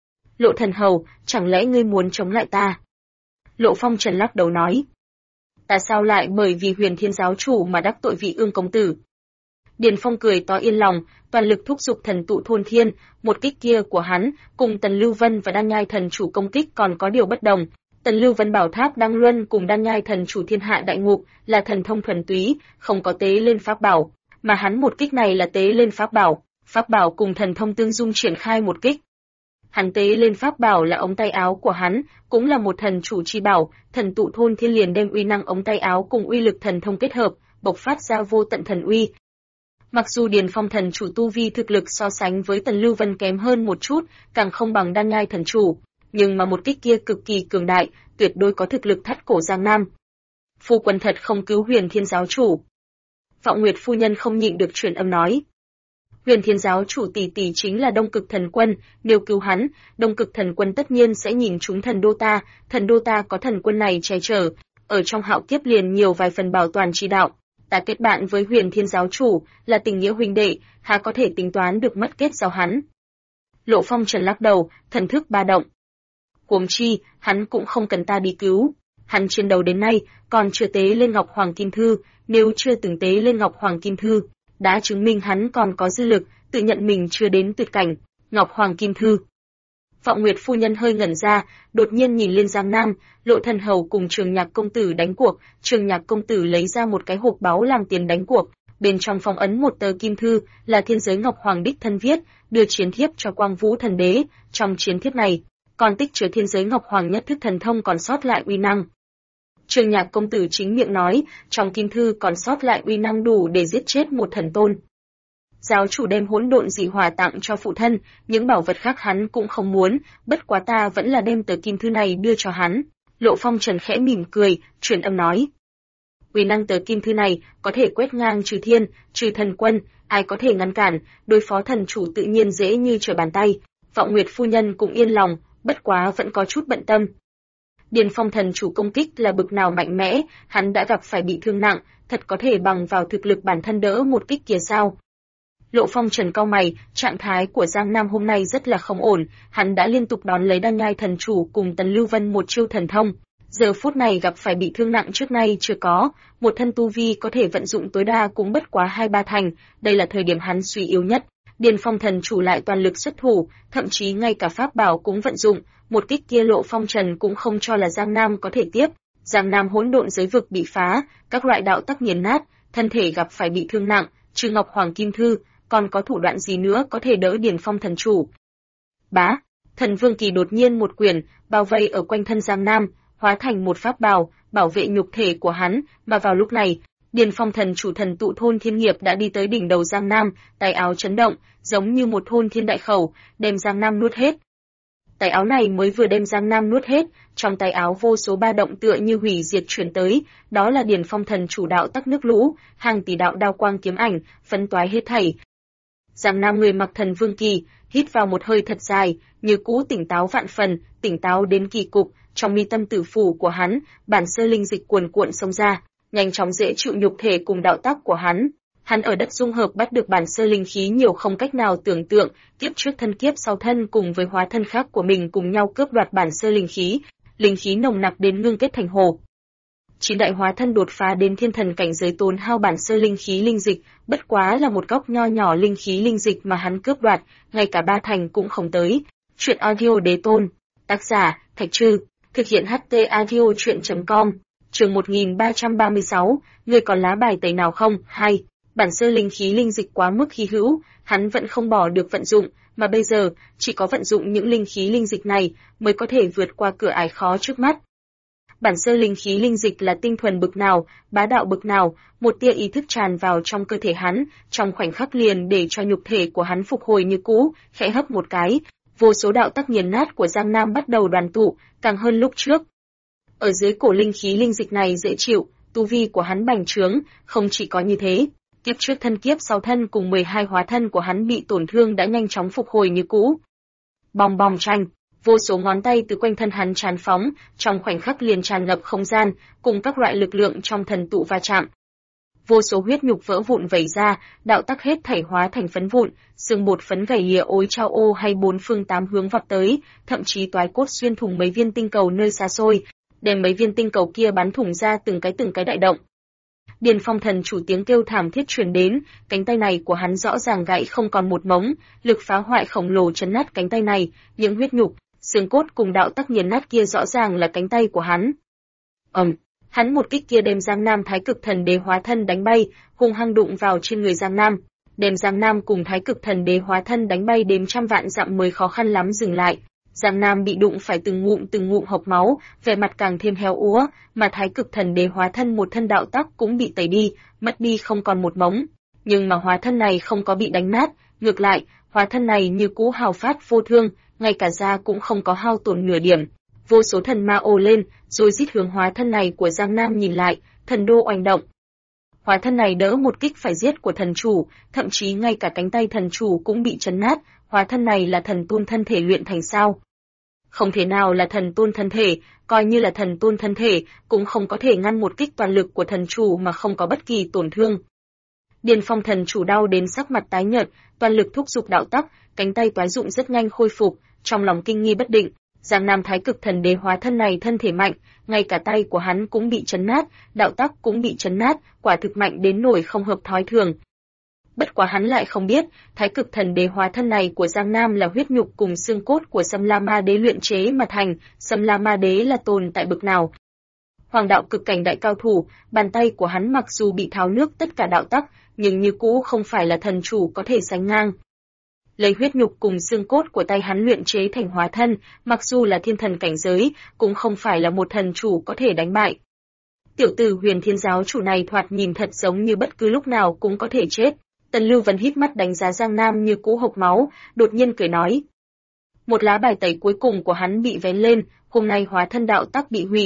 Lộ thần hầu, chẳng lẽ ngươi muốn chống lại ta? Lộ Phong Trần lắc đầu nói: Ta sao lại bởi vì Huyền Thiên giáo chủ mà đắc tội vị Ương công tử? Điền Phong cười to yên lòng, toàn lực thúc giục thần tụ thôn thiên, một kích kia của hắn, cùng Tần Lưu Vân và Đan Nhai thần chủ công kích còn có điều bất đồng. Tần Lưu Vân bảo tháp đăng luân cùng Đan Nhai thần chủ thiên hạ đại ngục là thần thông thuần túy, không có tế lên pháp bảo, mà hắn một kích này là tế lên pháp bảo cùng thần thông tương dung triển khai một kích. Hắn tế lên pháp bảo là ống tay áo của hắn, cũng là một thần chủ chi bảo, thần tụ thôn thiên liền đem uy năng ống tay áo cùng uy lực thần thông kết hợp, bộc phát ra vô tận thần uy. Mặc dù Điền Phong thần chủ tu vi thực lực so sánh với Tần Lưu Vân kém hơn một chút, càng không bằng Đan Nhai thần chủ, nhưng mà một kích kia cực kỳ cường đại, tuyệt đối có thực lực thắt cổ Giang Nam. Phu quân thật không cứu Huyền Thiên giáo chủ. Vọng Nguyệt phu nhân không nhịn được truyền âm nói. Huyền Thiên giáo chủ tỷ tỷ chính là Đông Cực Thần Quân, nếu cứu hắn, Đông Cực Thần Quân tất nhiên sẽ nhìn trúng thần đô ta có thần quân này che chở, ở trong hạo kiếp liền nhiều vài phần bảo toàn chi đạo. Ta kết bạn với Huyền Thiên giáo chủ, là tình nghĩa huynh đệ, há có thể tính toán được mất kết giao hắn. Lộ Phong Trần lắc đầu, thần thức ba động. Huống chi, hắn cũng không cần ta đi cứu. Hắn chiến đấu đến nay, còn chưa tế lên Ngọc Hoàng Kim Thư, nếu chưa từng tế lên Ngọc Hoàng Kim Thư, đã chứng minh hắn còn có dư lực, tự nhận mình chưa đến tuyệt cảnh. Ngọc Hoàng Kim Thư. Vọng Nguyệt phu nhân hơi ngẩn ra, đột nhiên nhìn lên Giang Nam, Lộ thần hầu cùng Trường Nhạc công tử đánh cuộc, Trường Nhạc công tử lấy ra một cái hộp báu làm tiền đánh cuộc, bên trong phong ấn một tờ kim thư, là Thiên Giới Ngọc Hoàng đích thân viết, đưa chiến thiếp cho Quang Vũ thần đế, trong chiến thiếp này, còn tích chứa Thiên Giới Ngọc Hoàng nhất thức thần thông còn sót lại uy năng. Trường Nhạc công tử chính miệng nói, trong kim thư còn sót lại uy năng đủ để giết chết một thần tôn. Giáo chủ đem hỗn độn dị hỏa tặng cho phụ thân, những bảo vật khác hắn cũng không muốn, bất quá ta vẫn là đem tờ kim thư này đưa cho hắn. Lộ Phong Trần khẽ mỉm cười, truyền âm nói. uy năng tờ kim thư này có thể quét ngang trừ thiên, trừ thần quân, ai có thể ngăn cản, đối phó thần chủ tự nhiên dễ như trở bàn tay. Vọng Nguyệt phu nhân cũng yên lòng, bất quá vẫn có chút bận tâm. Điền Phong thần chủ công kích là bực nào mạnh mẽ, hắn đã gặp phải bị thương nặng, thật có thể bằng vào thực lực bản thân đỡ một kích kia sao? Lộ Phong Trần cau mày, trạng thái của Giang Nam hôm nay rất là không ổn, hắn đã liên tục đón lấy Đan Nhai thần chủ cùng Tần Lưu Vân một chiêu thần thông, giờ phút này gặp phải bị thương nặng trước nay chưa có, một thân tu vi có thể vận dụng tối đa cũng bất quá 2-3 thành, đây là thời điểm hắn suy yếu nhất. Điền Phong thần chủ lại toàn lực xuất thủ, thậm chí ngay cả pháp bảo cũng vận dụng, một kích kia Lộ Phong Trần cũng không cho là Giang Nam có thể tiếp. Giang Nam hỗn độn giới vực bị phá, các loại đạo tắc nghiền nát, thân thể gặp phải bị thương nặng, trừ Ngọc Hoàng Kim Thư, còn có thủ đoạn gì nữa có thể đỡ Điền Phong thần chủ? Bá, Thần Vương Kỳ đột nhiên một quyền, bao vây ở quanh thân Giang Nam, hóa thành một pháp bào, bảo vệ nhục thể của hắn, mà vào lúc này, Điền Phong thần chủ thần tụ thôn thiên nghiệp đã đi tới đỉnh đầu Giang Nam, tay áo chấn động, giống như một thôn thiên đại khẩu, đem Giang Nam nuốt hết. Tay áo này mới vừa đem Giang Nam nuốt hết, trong tay áo vô số ba động tựa như hủy diệt truyền tới, đó là Điền Phong thần chủ đạo tắc nước lũ, hàng tỷ đạo đao quang kiếm ảnh, phấn toái hết thảy. Giang Nam người mặc Thần Vương Kỳ, hít vào một hơi thật dài, như cũ tỉnh táo vạn phần, tỉnh táo đến kỳ cục, trong mi tâm tử phủ của hắn, bản sơ linh dịch cuồn cuộn xông ra, nhanh chóng dễ chịu nhục thể cùng đạo tắc của hắn. Hắn ở đất dung hợp bắt được bản sơ linh khí nhiều không cách nào tưởng tượng, kiếp trước thân kiếp sau thân cùng với hóa thân khác của mình cùng nhau cướp đoạt bản sơ linh khí nồng nặc đến ngưng kết thành hồ. 9 đại hóa thân đột phá đến thiên thần cảnh giới tốn hao bản sơ linh khí linh dịch, bất quá là một góc nho nhỏ linh khí linh dịch mà hắn cướp đoạt, ngay cả 3 thành cũng không tới. Chuyện audio đế tôn, tác giả Thạch Trư, thực hiện HT audio truyện.com, chương 1336, người còn lá bài tẩy nào không? 2. Bản sơ linh khí linh dịch quá mức hy hữu, hắn vẫn không bỏ được vận dụng, mà bây giờ, chỉ có vận dụng những linh khí linh dịch này mới có thể vượt qua cửa ải khó trước mắt. Bản sơ linh khí linh dịch là tinh thuần bực nào, bá đạo bực nào, một tia ý thức tràn vào trong cơ thể hắn, trong khoảnh khắc liền để cho nhục thể của hắn phục hồi như cũ, khẽ hấp một cái, vô số đạo tắc nghiền nát của Giang Nam bắt đầu đoàn tụ, càng hơn lúc trước. Ở dưới cổ linh khí linh dịch này dễ chịu, tu vi của hắn bành trướng, không chỉ có như thế, kiếp trước thân kiếp sau thân cùng 12 hóa thân của hắn bị tổn thương đã nhanh chóng phục hồi như cũ. Bong bong tranh, vô số ngón tay từ quanh thân hắn tràn phóng, trong khoảnh khắc liền tràn ngập không gian, cùng các loại lực lượng trong thần tụ va chạm. Vô số huyết nhục vỡ vụn vẩy ra, đạo tắc hết thảy hóa thành phấn vụn, xương bột phấn gầy lìa ối trao ô hay bốn phương tám hướng vọt tới, thậm chí toái cốt xuyên thủng mấy viên tinh cầu nơi xa xôi, đem mấy viên tinh cầu kia bắn thủng ra từng cái đại động. Điền Phong thần chủ tiếng kêu thảm thiết truyền đến, cánh tay này của hắn rõ ràng gãy không còn một mống, lực phá hoại khổng lồ chấn nát cánh tay này, những huyết nhục, xương cốt cùng đạo tắc nghiền nát kia rõ ràng là cánh tay của hắn. Hắn một kích kia đem Giang Nam Thái Cực Thần Đế hóa thân đánh bay, hung hăng đụng vào trên người Giang Nam, đem Giang Nam cùng Thái Cực Thần Đế hóa thân đánh bay đếm trăm vạn dặm mới khó khăn lắm dừng lại. Giang Nam bị đụng phải từng ngụm hộc máu, vẻ mặt càng thêm héo úa, mà Thái Cực Thần Đế hóa thân một thân đạo tắc cũng bị tẩy đi, mất đi không còn một mống. Nhưng mà hóa thân này không có bị đánh nát, ngược lại, hóa thân này như cũ hào phát vô thương, ngay cả da cũng không có hao tổn nửa điểm. Vô số thần ma ồ lên, rồi rít hướng hóa thân này của Giang Nam nhìn lại, thần đô oanh động. Hóa thân này đỡ một kích phải giết của thần chủ, thậm chí ngay cả cánh tay thần chủ cũng bị chấn nát, hóa thân này là thần tôn thân thể luyện thành sao? Không thể nào là thần tôn thân thể, coi như là thần tôn thân thể, cũng không có thể ngăn một kích toàn lực của thần chủ mà không có bất kỳ tổn thương. Điền Phong thần chủ đau đến sắc mặt tái nhợt, toàn lực thúc giục đạo tắc, cánh tay toái dụng rất nhanh khôi phục, trong lòng kinh nghi bất định. Giang Nam Thái Cực Thần Đế hóa thân này thân thể mạnh, ngay cả tay của hắn cũng bị chấn nát, đạo tắc cũng bị chấn nát, quả thực mạnh đến nỗi không hợp thói thường. Bất quá hắn lại không biết, Thái Cực Thần Đế hóa thân này của Giang Nam là huyết nhục cùng xương cốt của Sâm La Ma Đế luyện chế mà thành, Sâm La Ma Đế là tồn tại bực nào. Hoàng đạo cực cảnh đại cao thủ, bàn tay của hắn mặc dù bị tháo nước tất cả đạo tắc, nhưng như cũ không phải là thần chủ có thể sánh ngang. Lấy huyết nhục cùng xương cốt của tay hắn luyện chế thành hóa thân, mặc dù là thiên thần cảnh giới, cũng không phải là một thần chủ có thể đánh bại. Tiểu tử Huyền Thiên giáo chủ này thoạt nhìn thật giống như bất cứ lúc nào cũng có thể chết. Tần Lưu Vân hít mắt đánh giá Giang Nam như cũ hộc máu, đột nhiên cười nói. Một lá bài tẩy cuối cùng của hắn bị vén lên, hôm nay hóa thân đạo tắc bị hủy,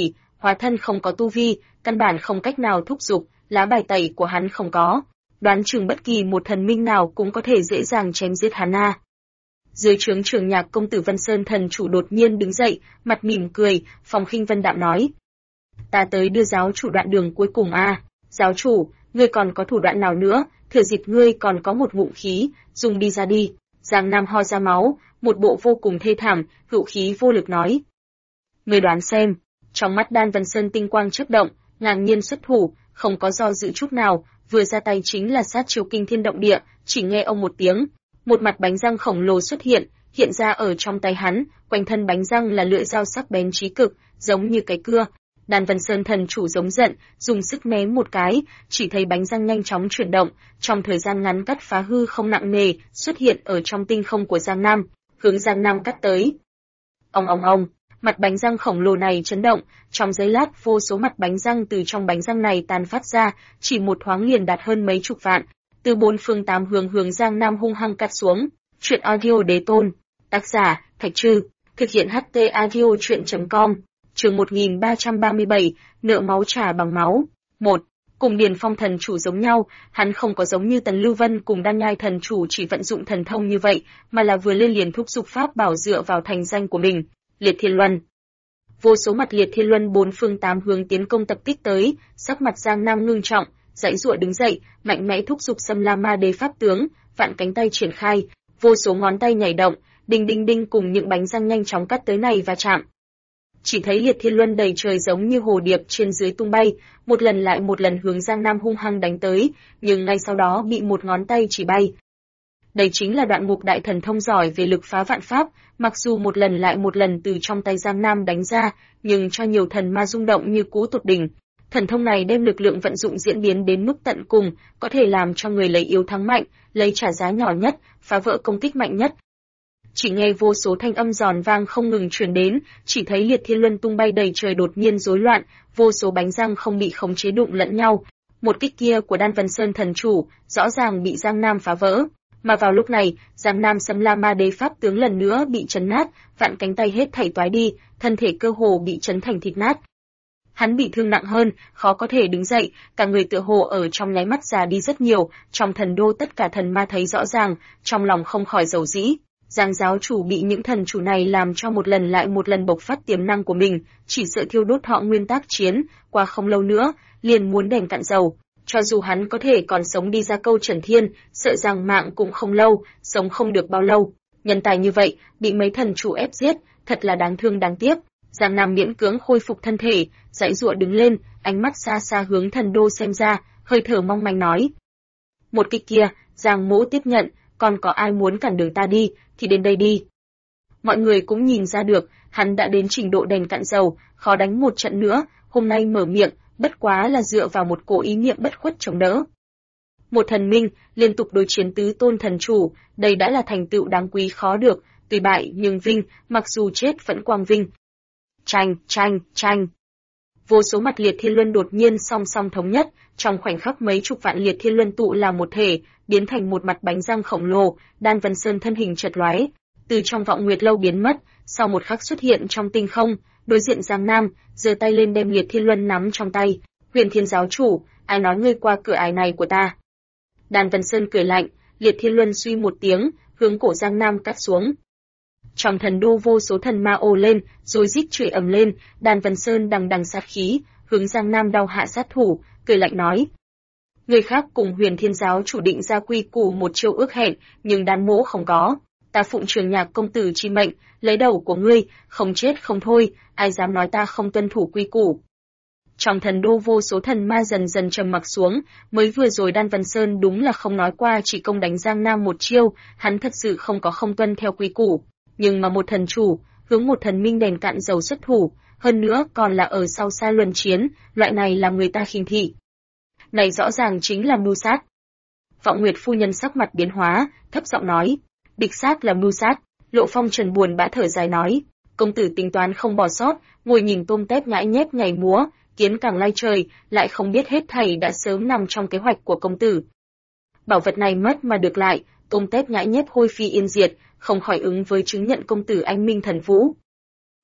hóa thân không có tu vi, căn bản không cách nào thúc giục, lá bài tẩy của hắn không có. Đoán chừng bất kỳ một thần minh nào cũng có thể dễ dàng chém giết hắn a. Dưới trướng Trường Nhạc công tử Vân Sơn thần chủ đột nhiên đứng dậy, mặt mỉm cười, Phong Khinh Vân đạm nói: "Ta tới đưa giáo chủ đoạn đường cuối cùng a. Giáo chủ, ngươi còn có thủ đoạn nào nữa? Thừa dịp ngươi còn có một ngụm khí, dùng đi ra đi." Giang Nam ho ra máu, một bộ vô cùng thê thảm, hữu khí vô lực nói: "Ngươi đoán xem." Trong mắt Đan Vân Sơn tinh quang chớp động, ngang nhiên xuất thủ, không có do dự chút nào, vừa ra tay chính là sát chiêu kinh thiên động địa. Chỉ nghe ông một tiếng, một mặt bánh răng khổng lồ xuất hiện ra ở trong tay hắn, quanh thân bánh răng là lưỡi dao sắc bén chí cực, giống như cái cưa. Đan Vân Sơn thần chủ giống giận, dùng sức ném một cái, chỉ thấy bánh răng nhanh chóng chuyển động, trong thời gian ngắn cắt phá hư không nặng nề, xuất hiện ở trong tinh không của Giang Nam, hướng Giang Nam cắt tới. Ong, mặt bánh răng khổng lồ này chấn động, trong giây lát vô số mặt bánh răng từ trong bánh răng này tàn phát ra, chỉ một thoáng liền đạt hơn mấy chục vạn, từ bốn phương tám hướng Giang Nam hung hăng cắt xuống. Truyện audio đế tôn, tác giả Thạch Trư, thực hiện HT audio truyện.com. Chương 1337, nợ máu trả bằng máu. 1. Cùng Điền Phong thần chủ giống nhau, hắn không có giống như Tần Lưu Vân cùng Đan Nhai thần chủ chỉ vận dụng thần thông như vậy, mà là vừa lên liền thúc giục pháp bảo dựa vào thành danh của mình, Liệt Thiên Luân. Vô số mặt Liệt Thiên Luân bốn phương tám hướng tiến công tập kích tới, sắc mặt Giang Nam ngưng trọng, giãy giụa đứng dậy, mạnh mẽ thúc giục Xâm La Ma Đế pháp tướng, vạn cánh tay triển khai, vô số ngón tay nhảy động, đinh đinh cùng những bánh răng nhanh chóng cắt tới này và chạm. Chỉ thấy Liệt Thiên Luân đầy trời giống như hồ điệp trên dưới tung bay, một lần lại một lần hướng Giang Nam hung hăng đánh tới, nhưng ngay sau đó bị một ngón tay chỉ bay. Đây chính là đoạn ngục đại thần thông giỏi về lực phá vạn pháp, mặc dù một lần lại một lần từ trong tay Giang Nam đánh ra, nhưng cho nhiều thần ma rung động như cú tột đỉnh. Thần thông này đem lực lượng vận dụng diễn biến đến mức tận cùng, có thể làm cho người lấy yếu thắng mạnh, lấy trả giá nhỏ nhất, phá vỡ công kích mạnh nhất. Chỉ nghe vô số thanh âm giòn vang không ngừng truyền đến, chỉ thấy Liệt Thiên Luân tung bay đầy trời đột nhiên rối loạn, vô số bánh răng không bị khống chế đụng lẫn nhau. Một kích kia của Đan Vân Sơn thần chủ, rõ ràng bị Giang Nam phá vỡ. Mà vào lúc này, Giang Nam Xâm La Ma Đế pháp tướng lần nữa bị chấn nát, vạn cánh tay hết thảy toái đi, thân thể cơ hồ bị chấn thành thịt nát. Hắn bị thương nặng hơn, khó có thể đứng dậy, cả người tựa hồ ở trong nháy mắt già đi rất nhiều, trong thần đô tất cả thần ma thấy rõ ràng, trong lòng không khỏi dầu dĩ. Giang giáo chủ bị những thần chủ này làm cho một lần lại một lần bộc phát tiềm năng của mình, chỉ sợ thiêu đốt họ nguyên tác chiến, qua không lâu nữa, liền muốn đèn cạn dầu. Cho dù hắn có thể còn sống đi ra câu Trần Thiên, sợ rằng mạng cũng không lâu, sống không được bao lâu. Nhân tài như vậy, bị mấy thần chủ ép giết, thật là đáng thương đáng tiếc. Giang Nam miễn cưỡng khôi phục thân thể, giãy giụa đứng lên, ánh mắt xa xa hướng thần đô xem ra, hơi thở mong manh nói: "Một kích kia, Giang mỗ tiếp nhận, còn có ai muốn cản đường ta đi, thì đến đây đi." Mọi người cũng nhìn ra được, hắn đã đến trình độ đèn cạn dầu, khó đánh một trận nữa, hôm nay mở miệng, bất quá là dựa vào một cổ ý niệm bất khuất chống đỡ. Một thần minh, liên tục đối chiến tứ tôn thần chủ, đây đã là thành tựu đáng quý khó được, tuy bại nhưng vinh, mặc dù chết vẫn quang vinh. Tranh. Vô số mặt Liệt Thiên Luân đột nhiên song song thống nhất, trong khoảnh khắc mấy chục vạn Liệt Thiên Luân tụ làm một thể, biến thành một mặt bánh răng khổng lồ, Đan Vân Sơn thân hình chợt lóe, từ trong vọng nguyệt lâu biến mất, sau một khắc xuất hiện trong tinh không, đối diện Giang Nam, giơ tay lên đem Liệt Thiên Luân nắm trong tay. "Huyền Thiên giáo chủ, ai nói ngươi qua cửa ải này của ta?" Đan Vân Sơn cười lạnh, Liệt Thiên Luân suy một tiếng, hướng cổ Giang Nam cắt xuống. Trong thần đô vô số thần ma ồ lên, rồi rít chửi ầm lên, Đan Vân Sơn đằng đằng sát khí, hướng Giang Nam đao hạ sát thủ, cười lạnh nói: "Người khác cùng Huyền Thiên giáo chủ định ra quy củ một chiêu ước hẹn, nhưng Đan mỗ không có. Ta phụng Trường Nhạc công tử chi mệnh, lấy đầu của ngươi, không chết không thôi, ai dám nói ta không tuân thủ quy củ." Trong thần đô vô số thần ma dần dần trầm mặc xuống, mới vừa rồi Đan Vân Sơn đúng là không nói qua chỉ công đánh Giang Nam một chiêu, hắn thật sự không có không tuân theo quy củ. Nhưng mà một thần chủ, hướng một thần minh đèn cạn dầu xuất thủ, hơn nữa còn là ở sau xa luân chiến, loại này làm người ta khinh thị. Này rõ ràng chính là mưu sát. Vọng Nguyệt phu nhân sắc mặt biến hóa, thấp giọng nói: "Địch sát là mưu sát." Lộ Phong Trần buồn bã thở dài nói: "Công tử tính toán không bỏ sót, ngồi nhìn tôm tép nhãi nhép ngày múa, kiến càng lai trời, lại không biết hết thảy đã sớm nằm trong kế hoạch của công tử. Bảo vật này mất mà được lại, tôm tép nhãi nhép hôi phi yên diệt, không khỏi ứng với chứng nhận công tử anh minh thần vũ."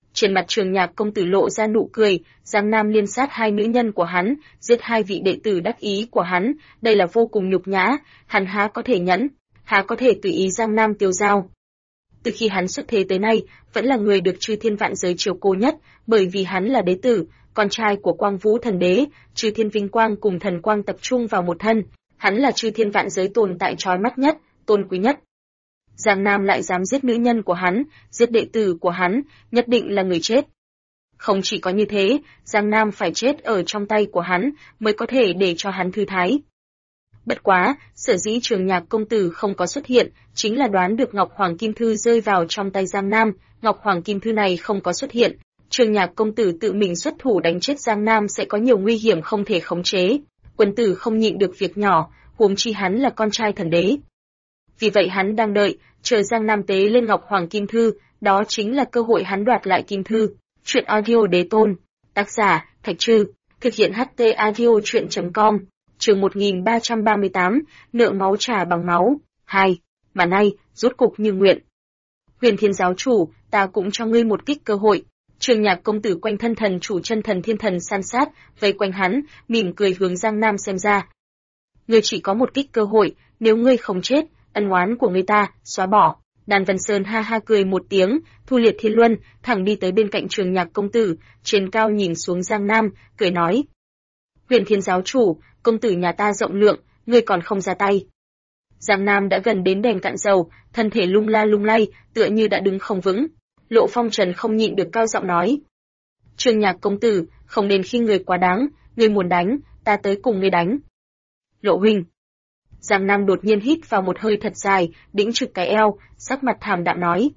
Trên mặt Trường Nhạc công tử lộ ra nụ cười, Giang Nam liên sát 2 nữ nhân của hắn, giết 2 vị đệ tử đắc ý của hắn, đây là vô cùng nhục nhã, hắn há có thể nhẫn, há có thể tùy ý Giang Nam tiêu dao. Từ khi hắn xuất thế tới nay, vẫn là người được chư thiên vạn giới chiều cố nhất, bởi vì hắn là đế tử, con trai của Quang Vũ thần đế, chư thiên vinh quang cùng thần quang tập trung vào một thân, hắn là chư thiên vạn giới tồn tại chói mắt nhất, tôn quý nhất. Giang Nam lại dám giết nữ nhân của hắn, giết đệ tử của hắn, nhất định là người chết. Không chỉ có như thế, Giang Nam phải chết ở trong tay của hắn mới có thể để cho hắn thư thái. Bất quá, sở dĩ Trường Nhạc công tử không có xuất hiện, chính là đoán được Ngọc Hoàng Kim Thư rơi vào trong tay Giang Nam, Ngọc Hoàng Kim Thư này không có xuất hiện, Trường Nhạc công tử tự mình xuất thủ đánh chết Giang Nam sẽ có nhiều nguy hiểm không thể khống chế. Quân tử không nhịn được việc nhỏ, huống chi hắn là con trai thần đế. Vì vậy hắn đang đợi, chờ Giang Nam tế lên Ngọc Hoàng Kim Thư, đó chính là cơ hội hắn đoạt lại Kim Thư. Truyện audio đế tôn, tác giả, Thạch Trư, thực hiện HT audio truyện.com, chương 1338, nợ máu trả bằng máu, 2, mà nay, rốt cục như nguyện. Huyền Thiên giáo chủ, ta cũng cho ngươi một kích cơ hội. Trường Nhạc công tử quanh thân thần chủ chân thần thiên thần san sát, vây quanh hắn, mỉm cười hướng Giang Nam xem ra. Ngươi chỉ có một kích cơ hội, nếu ngươi không chết, ân oán của ngươi ta, xóa bỏ. Đan Vân Sơn ha ha cười một tiếng, thu liệt thiên luân, thẳng đi tới bên cạnh Trường Nhạc công tử, trên cao nhìn xuống Giang Nam, cười nói. Huyền Thiên giáo chủ, công tử nhà ta rộng lượng, ngươi còn không ra tay. Giang Nam đã gần đến đèn cạn dầu, thân thể lung la lung lay, tựa như đã đứng không vững. Lộ Phong Trần không nhịn được cao giọng nói. Trường Nhạc công tử, không nên khi người quá đáng, ngươi muốn đánh, ta tới cùng ngươi đánh. Lộ huynh. Giang Nam đột nhiên hít vào một hơi thật dài, đĩnh trực cái eo, sắc mặt thảm đạm nói.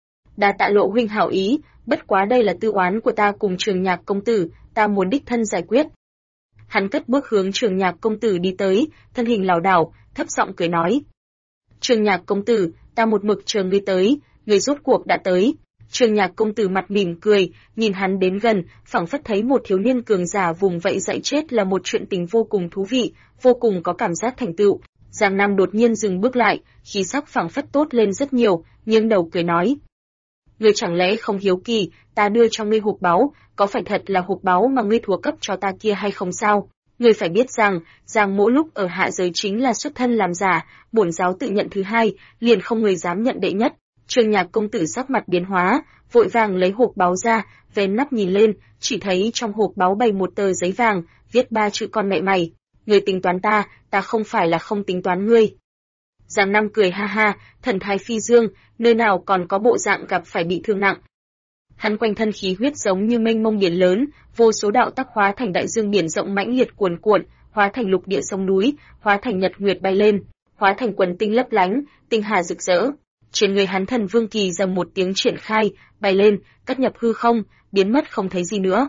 Đa tạ Lộ huynh hảo ý, bất quá đây là tư oán của ta cùng Trường Nhạc công tử, ta muốn đích thân giải quyết. Hắn cất bước hướng Trường Nhạc công tử đi tới, thân hình lảo đảo, thấp giọng cười nói. Trường Nhạc công tử, ta một mực chờ ngươi tới, ngươi rốt cuộc đã tới. Trường Nhạc công tử mặt mỉm cười, nhìn hắn đến gần, phảng phất thấy một thiếu niên cường giả vùng vẫy dậy chết là một chuyện tình vô cùng thú vị, vô cùng có cảm giác thành tựu. Giang Nam đột nhiên dừng bước lại, khí sắc phảng phất tốt lên rất nhiều, nghiêng đầu cười nói. Ngươi chẳng lẽ không hiếu kỳ, ta đưa cho ngươi hộp báu, có phải thật là hộp báu mà ngươi thua cấp cho ta kia hay không sao? Ngươi phải biết rằng, Giang Mỗ lúc ở hạ giới chính là xuất thân làm giả, bổn giáo tự nhận thứ hai, liền không người dám nhận đệ nhất. Trường Nhạc công tử sắc mặt biến hóa, vội vàng lấy hộp báu ra, vén nắp nhìn lên, chỉ thấy trong hộp báu bày một tờ giấy vàng, viết 3 chữ con mẹ mày. Ngươi tính toán ta, ta không phải là không tính toán ngươi. Giang Nam cười ha ha, thần thái phi dương, nơi nào còn có bộ dạng gặp phải bị thương nặng. Hắn quanh thân khí huyết giống như mênh mông biển lớn, vô số đạo tắc hóa thành đại dương biển rộng mãnh liệt cuồn cuộn, hóa thành lục địa sông núi, hóa thành nhật nguyệt bay lên, hóa thành quần tinh lấp lánh, tinh hà rực rỡ. Trên người hắn Thần Vương Kỳ dầm một tiếng triển khai, bay lên, cắt nhập hư không, biến mất không thấy gì nữa.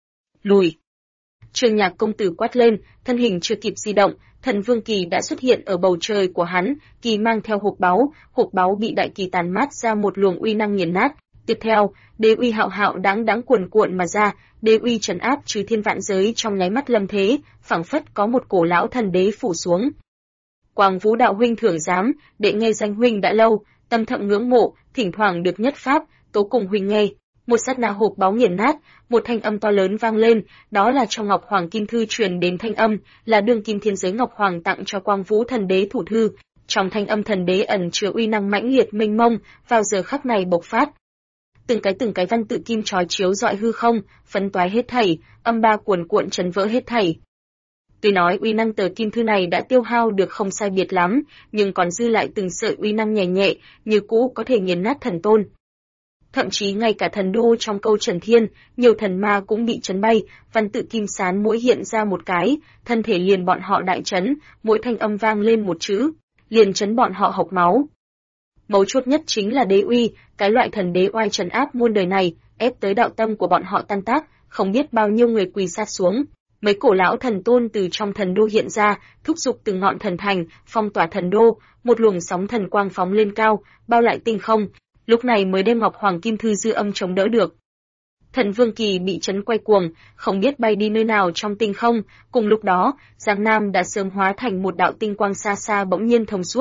Lùi. Trường Nhạc công tử quát lên, thân hình chưa kịp di động, Thần Vương Kỳ đã xuất hiện ở bầu trời của hắn, kỳ mang theo hộp báu bị đại kỳ tàn mát ra một luồng uy năng nghiền nát. Tiếp theo, đế uy hạo hạo đáng đáng cuồn cuộn mà ra, đế uy trấn áp trừ thiên vạn giới trong nháy mắt lâm thế, phảng phất có một cổ lão thần đế phủ xuống. Quang Vũ đạo huynh thưởng giám, đệ nghe danh huynh đã lâu, tâm thậm ngưỡng mộ, thỉnh thoảng được nhất pháp, tố cùng huynh nghe. Một sát na hộp báu nghiền nát, một thanh âm to lớn vang lên, đó là trong Ngọc Hoàng Kim Thư truyền đến thanh âm, là đương kim thiên giới Ngọc Hoàng tặng cho Quang Vũ thần đế thủ thư. Trong thanh âm thần đế ẩn chứa uy năng mãnh liệt mênh mông, vào giờ khắc này bộc phát. Từng cái văn tự kim chói chiếu rọi hư không, phấn toái hết thảy, âm ba cuồn cuộn chấn vỡ hết thảy. Tuy nói uy năng tờ kim thư này đã tiêu hao được không sai biệt lắm, nhưng còn dư lại từng sợi uy năng nhẹ nhẹ, như cũ có thể nghiền nát thần tôn. Thậm chí ngay cả thần đô trong câu Trần Thiên, nhiều thần ma cũng bị chấn bay, văn tự kim sán mỗi hiện ra một cái, thân thể liền bọn họ đại chấn, mỗi thanh âm vang lên một chữ, liền chấn bọn họ hộc máu. Mấu chốt nhất chính là đế uy, cái loại thần đế oai trấn áp muôn đời này, ép tới đạo tâm của bọn họ tan tác, không biết bao nhiêu người quỳ sát xuống. Mấy cổ lão thần tôn từ trong thần đô hiện ra, thúc giục từng ngọn thần thành, phong tỏa thần đô, một luồng sóng thần quang phóng lên cao, bao lại tinh không, lúc này mới đem Ngọc Hoàng Kim Thư dư âm chống đỡ được. Thần Vương Kỳ bị chấn quay cuồng, không biết bay đi nơi nào trong tinh không, cùng lúc đó, Giang Nam đã sớm hóa thành một đạo tinh quang xa xa bỗng nhiên thông suốt,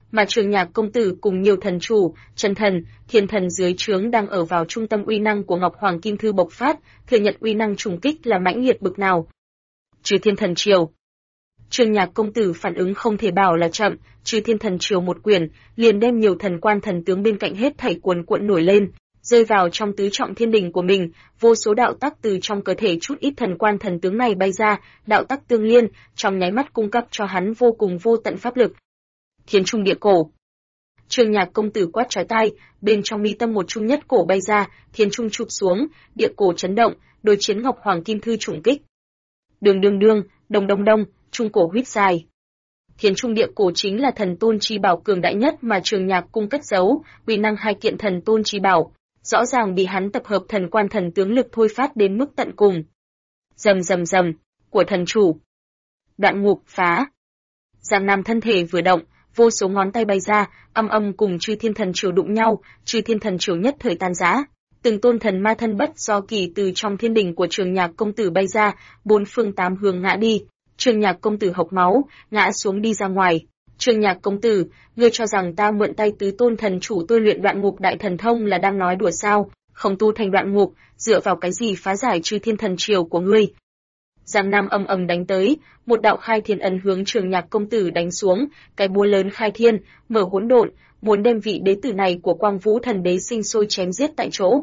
mà Trường Nhạc công tử cùng nhiều thần chủ, chân thần, thiên thần dưới trướng đang ở vào trung tâm uy năng của Ngọc Hoàng Kim Thư bộc phát, thừa nhận uy năng trùng kích là mãnh liệt bực nào. Chư Thiên Thần Triều. Trường Nhạc công tử phản ứng không thể bảo là chậm, Chư Thiên Thần Triều một quyền, liền đem nhiều thần quan thần tướng bên cạnh hết thảy cuồn cuộn nổi lên, rơi vào trong tứ trọng thiên đình của mình, vô số đạo tắc từ trong cơ thể chút ít thần quan thần tướng này bay ra, đạo tắc tương liên, trong nháy mắt cung cấp cho hắn vô cùng vô tận pháp lực. Thiên trung địa cổ. Trường Nhạc công tử quát chói tai, bên trong mi tâm một trung nhất cổ bay ra, thiên trung chụp xuống, địa cổ chấn động, đối chiến Ngọc Hoàng Kim Thư trùng kích. Đường đường đường, đông đông đông, trung cổ huýt dài. Thiên trung địa cổ chính là thần tôn chi bảo cường đại nhất mà Trường Nhạc cung cất giấu, uy năng hai kiện thần tôn chi bảo, rõ ràng bị hắn tập hợp thần quan thần tướng lực thôi phát đến mức tận cùng. Rầm rầm rầm, của thần chủ. Đoạn ngục phá. Giang Nam thân thể vừa động, vô số ngón tay bay ra, âm âm cùng Chư Thiên Thần Triều đụng nhau, Chư Thiên Thần Triều nhất thời tan rã. Từng tôn thần ma thân bất do kỳ từ trong thiên đình của Trường Nhạc công tử bay ra, bốn phương tám hướng ngã đi. Trường Nhạc công tử hộc máu, ngã xuống đi ra ngoài. Trường Nhạc công tử, ngươi cho rằng ta mượn tay tứ tôn thần chủ tôi luyện đoạn ngục đại thần thông là đang nói đùa sao? Không tu thành đoạn ngục, dựa vào cái gì phá giải Chư Thiên Thần Triều của ngươi? Giang Nam ầm ầm đánh tới, một đạo khai thiên ấn hướng Trường Nhạc công tử đánh xuống, cái búa lớn khai thiên, mở hỗn độn, muốn đem vị đế tử này của Quang Vũ Thần Đế sinh sôi chém giết tại chỗ.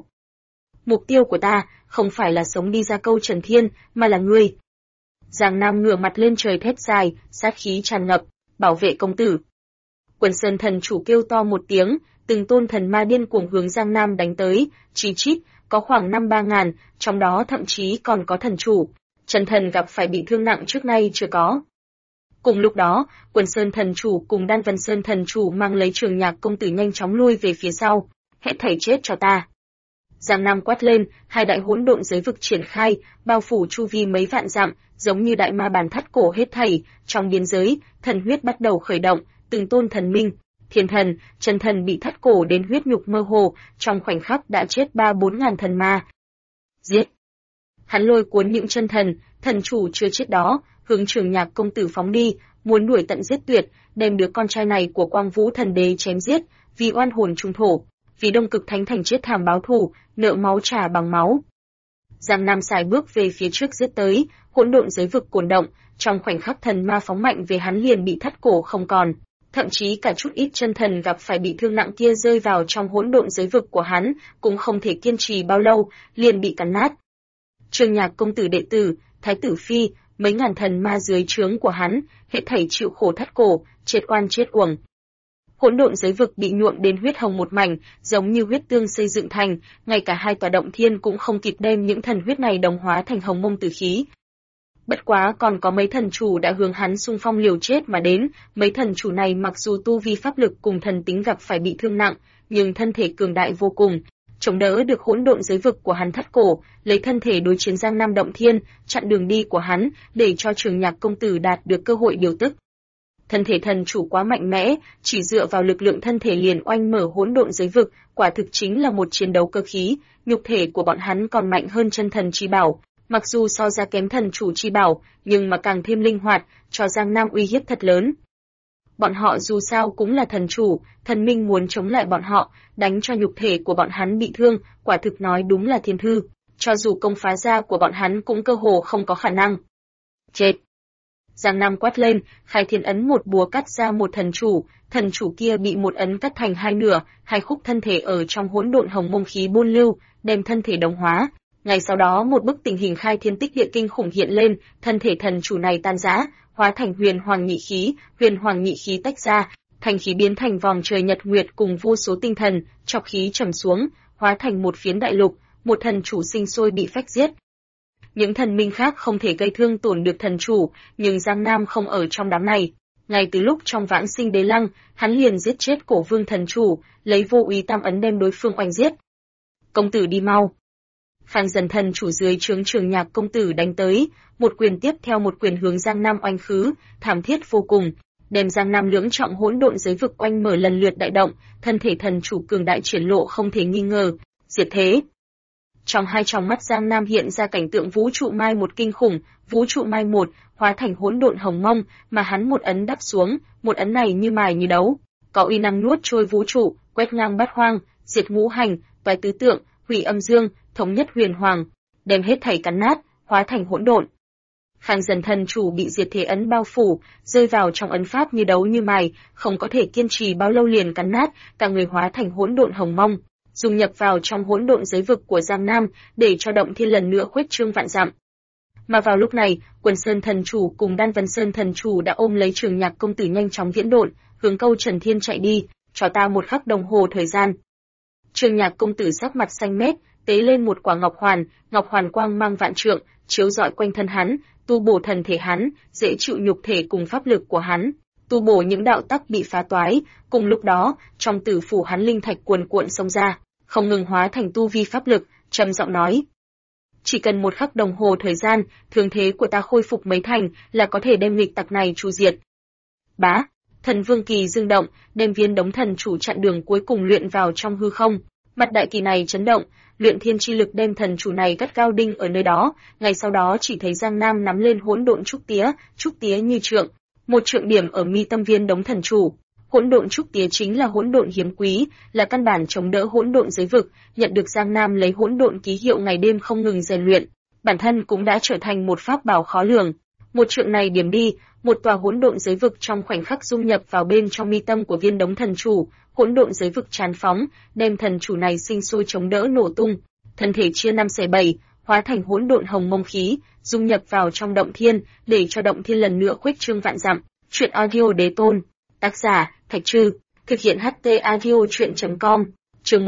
Mục tiêu của ta không phải là sống đi ra câu Trần Thiên, mà là ngươi. Giang Nam ngửa mặt lên trời thét dài, sát khí tràn ngập, bảo vệ công tử. Quần Sơn thần chủ kêu to một tiếng, từng tôn thần ma điên cuồng hướng Giang Nam đánh tới, chí chít, có khoảng 5-3 ngàn, trong đó thậm chí còn có thần chủ. Chân thần gặp phải bị thương nặng trước nay chưa có. Cùng lúc đó, Quần Sơn thần chủ cùng Đan Vân Sơn thần chủ mang lấy Trường Nhạc công tử nhanh chóng lui về phía sau, hết thảy chết cho ta. Giang Nam quát lên, hai đại hỗn độn giới vực triển khai, bao phủ chu vi mấy vạn dặm, giống như đại ma bàn thắt cổ hết thảy, trong biên giới, thần huyết bắt đầu khởi động, từng tôn thần minh, thiên thần, chân thần bị thắt cổ đến huyết nhục mơ hồ, trong khoảnh khắc đã chết 3-4 ngàn thần ma. Giết! Hắn lôi cuốn những chân thần, thần chủ chưa chết đó, hướng Trường Nhạc công tử phóng đi, muốn đuổi tận giết tuyệt, đem đứa con trai này của Quang Vũ Thần Đế chém giết, vì oan hồn trung thổ, vì Đông Cực Thánh Thành chết thảm báo thù, nợ máu trả bằng máu. Giang Nam xài bước về phía trước giết tới, hỗn độn giới vực cuồn động, trong khoảnh khắc thần ma phóng mạnh về hắn liền bị thắt cổ không còn, thậm chí cả chút ít chân thần gặp phải bị thương nặng kia rơi vào trong hỗn độn giới vực của hắn, cũng không thể kiên trì bao lâu, liền bị cắn nát. Trường Nhạc công tử đệ tử, thái tử phi, mấy ngàn thần ma dưới trướng của hắn, hết thảy chịu khổ thắt cổ, chết oan chết uổng. Hỗn độn giới vực bị nhuộm đến huyết hồng một mảnh, giống như huyết tương xây dựng thành, ngay cả hai tòa động thiên cũng không kịp đem những thần huyết này đồng hóa thành hồng mông tử khí. Bất quá còn có mấy thần chủ đã hướng hắn xung phong liều chết mà đến, mấy thần chủ này mặc dù tu vi pháp lực cùng thần tính gặp phải bị thương nặng, nhưng thân thể cường đại vô cùng, chống đỡ được hỗn độn giới vực của hắn thắt cổ, lấy thân thể đối chiến Giang Nam động thiên, chặn đường đi của hắn, để cho Trường Nhạc công tử đạt được cơ hội điều tức. Thân thể thần chủ quá mạnh mẽ, chỉ dựa vào lực lượng thân thể liền oanh mở hỗn độn giới vực, quả thực chính là một chiến đấu cơ khí, nhục thể của bọn hắn còn mạnh hơn chân thần chi bảo, mặc dù so ra kém thần chủ chi bảo, nhưng mà càng thêm linh hoạt, cho Giang Nam uy hiếp thật lớn. Bọn họ dù sao cũng là thần chủ, thần minh muốn chống lại bọn họ, đánh cho nhục thể của bọn hắn bị thương, quả thực nói đúng là thiên thư, cho dù công phá ra của bọn hắn cũng cơ hồ không có khả năng. Chết! Giang Nam quát lên, khai thiên ấn một búa cắt ra một thần chủ kia bị một ấn cắt thành hai nửa, hai khúc thân thể ở trong hỗn độn hồng mông khí buôn lưu, đem thân thể đồng hóa. Ngay sau đó một bức tình hình khai thiên tích địa kinh khủng hiện lên, thân thể thần chủ này tan rã, hóa thành huyền hoàng nhị khí tách ra, thành khí biến thành vòng trời nhật nguyệt cùng vô số tinh thần, chọc khí trầm xuống, hóa thành một phiến đại lục, một thần chủ sinh sôi bị phách giết. Những thần minh khác không thể gây thương tổn được thần chủ, nhưng Giang Nam không ở trong đám này. Ngay từ lúc trong Vãng Sinh Đế Lăng, hắn liền giết chết Cổ Vương thần chủ, lấy vô úy tam ấn đem đối phương oanh giết. Công tử đi mau! Phan Dần thần chủ dưới trướng Trường Nhạc công tử đánh tới, một quyền tiếp theo một quyền hướng Giang Nam oanh khứ, thảm thiết vô cùng, đem Giang Nam lưỡng trọng hỗn độn giới vực oanh mở lần lượt đại động, thân thể thần chủ cường đại triển lộ không thể nghi ngờ, diệt thế. Trong hai tròng mắt Giang Nam hiện ra cảnh tượng vũ trụ mai một kinh khủng, vũ trụ mai một hóa thành hỗn độn hồng mông, mà hắn một ấn đắp xuống, một ấn này như mài như đấu, có uy năng nuốt trôi vũ trụ, quét ngang bát hoang, diệt ngũ hành, toái tứ tượng, hủy âm dương, thống nhất huyền hoàng, đem hết thảy cắn nát, hóa thành hỗn độn. Khang Dần thần chủ bị diệt thế ấn bao phủ, rơi vào trong ấn pháp như đấu như mài, không có thể kiên trì bao lâu liền cắn nát, cả người hóa thành hỗn độn hồng mông, dung nhập vào trong hỗn độn giới vực của Giang Nam, để cho động thiên lần nữa khuếch trương vạn dặm. Mà vào lúc này, Quần Sơn thần chủ cùng Đan Vân Sơn thần chủ đã ôm lấy Trường Nhạc công tử nhanh chóng viễn độn, hướng Câu Trần Thiên chạy đi, cho ta một khắc đồng hồ thời gian. Trường Nhạc công tử sắc mặt xanh mét, tế lên một quả ngọc hoàn quang mang vạn trượng, chiếu rọi quanh thân hắn, tu bổ thần thể hắn, dễ chịu nhục thể cùng pháp lực của hắn, tu bổ những đạo tắc bị phá toái. Cùng lúc đó, trong tử phủ hắn linh thạch cuồn cuộn xông ra, không ngừng hóa thành tu vi pháp lực, trầm giọng nói: chỉ cần một khắc đồng hồ thời gian, thương thế của ta khôi phục mấy thành là có thể đem nghịch tặc này tru diệt. Bá, Thần Vương kỳ dương động, đem viên đống thần chủ chặn đường cuối cùng luyện vào trong hư không. Mặt đại kỳ này chấn động, luyện thiên chi lực đem thần chủ này gắt gao đinh ở nơi đó. Ngay sau đó chỉ thấy Giang Nam nắm lên hỗn độn trúc tía như trượng, một trượng điểm ở mi tâm viên đống thần chủ. Hỗn độn trúc tía chính là hỗn độn hiếm quý, là căn bản chống đỡ hỗn độn giới vực, nhận được Giang Nam lấy hỗn độn ký hiệu ngày đêm không ngừng rèn luyện, bản thân cũng đã trở thành một pháp bảo khó lường. Một trượng này điểm đi, một tòa hỗn độn giới vực trong khoảnh khắc dung nhập vào bên trong mi tâm của viên đống thần chủ, hỗn độn giới vực tràn phóng, đem thần chủ này sinh sôi chống đỡ nổ tung, thân thể chia 5/7, hóa thành hỗn độn hồng mông khí, dung nhập vào trong động thiên, để cho động thiên lần nữa khuếch trương vạn dặm. Truyện audio đế tôn. Tác giả: Thạch Trư. Thực hiện HT audio truyện.com. Chương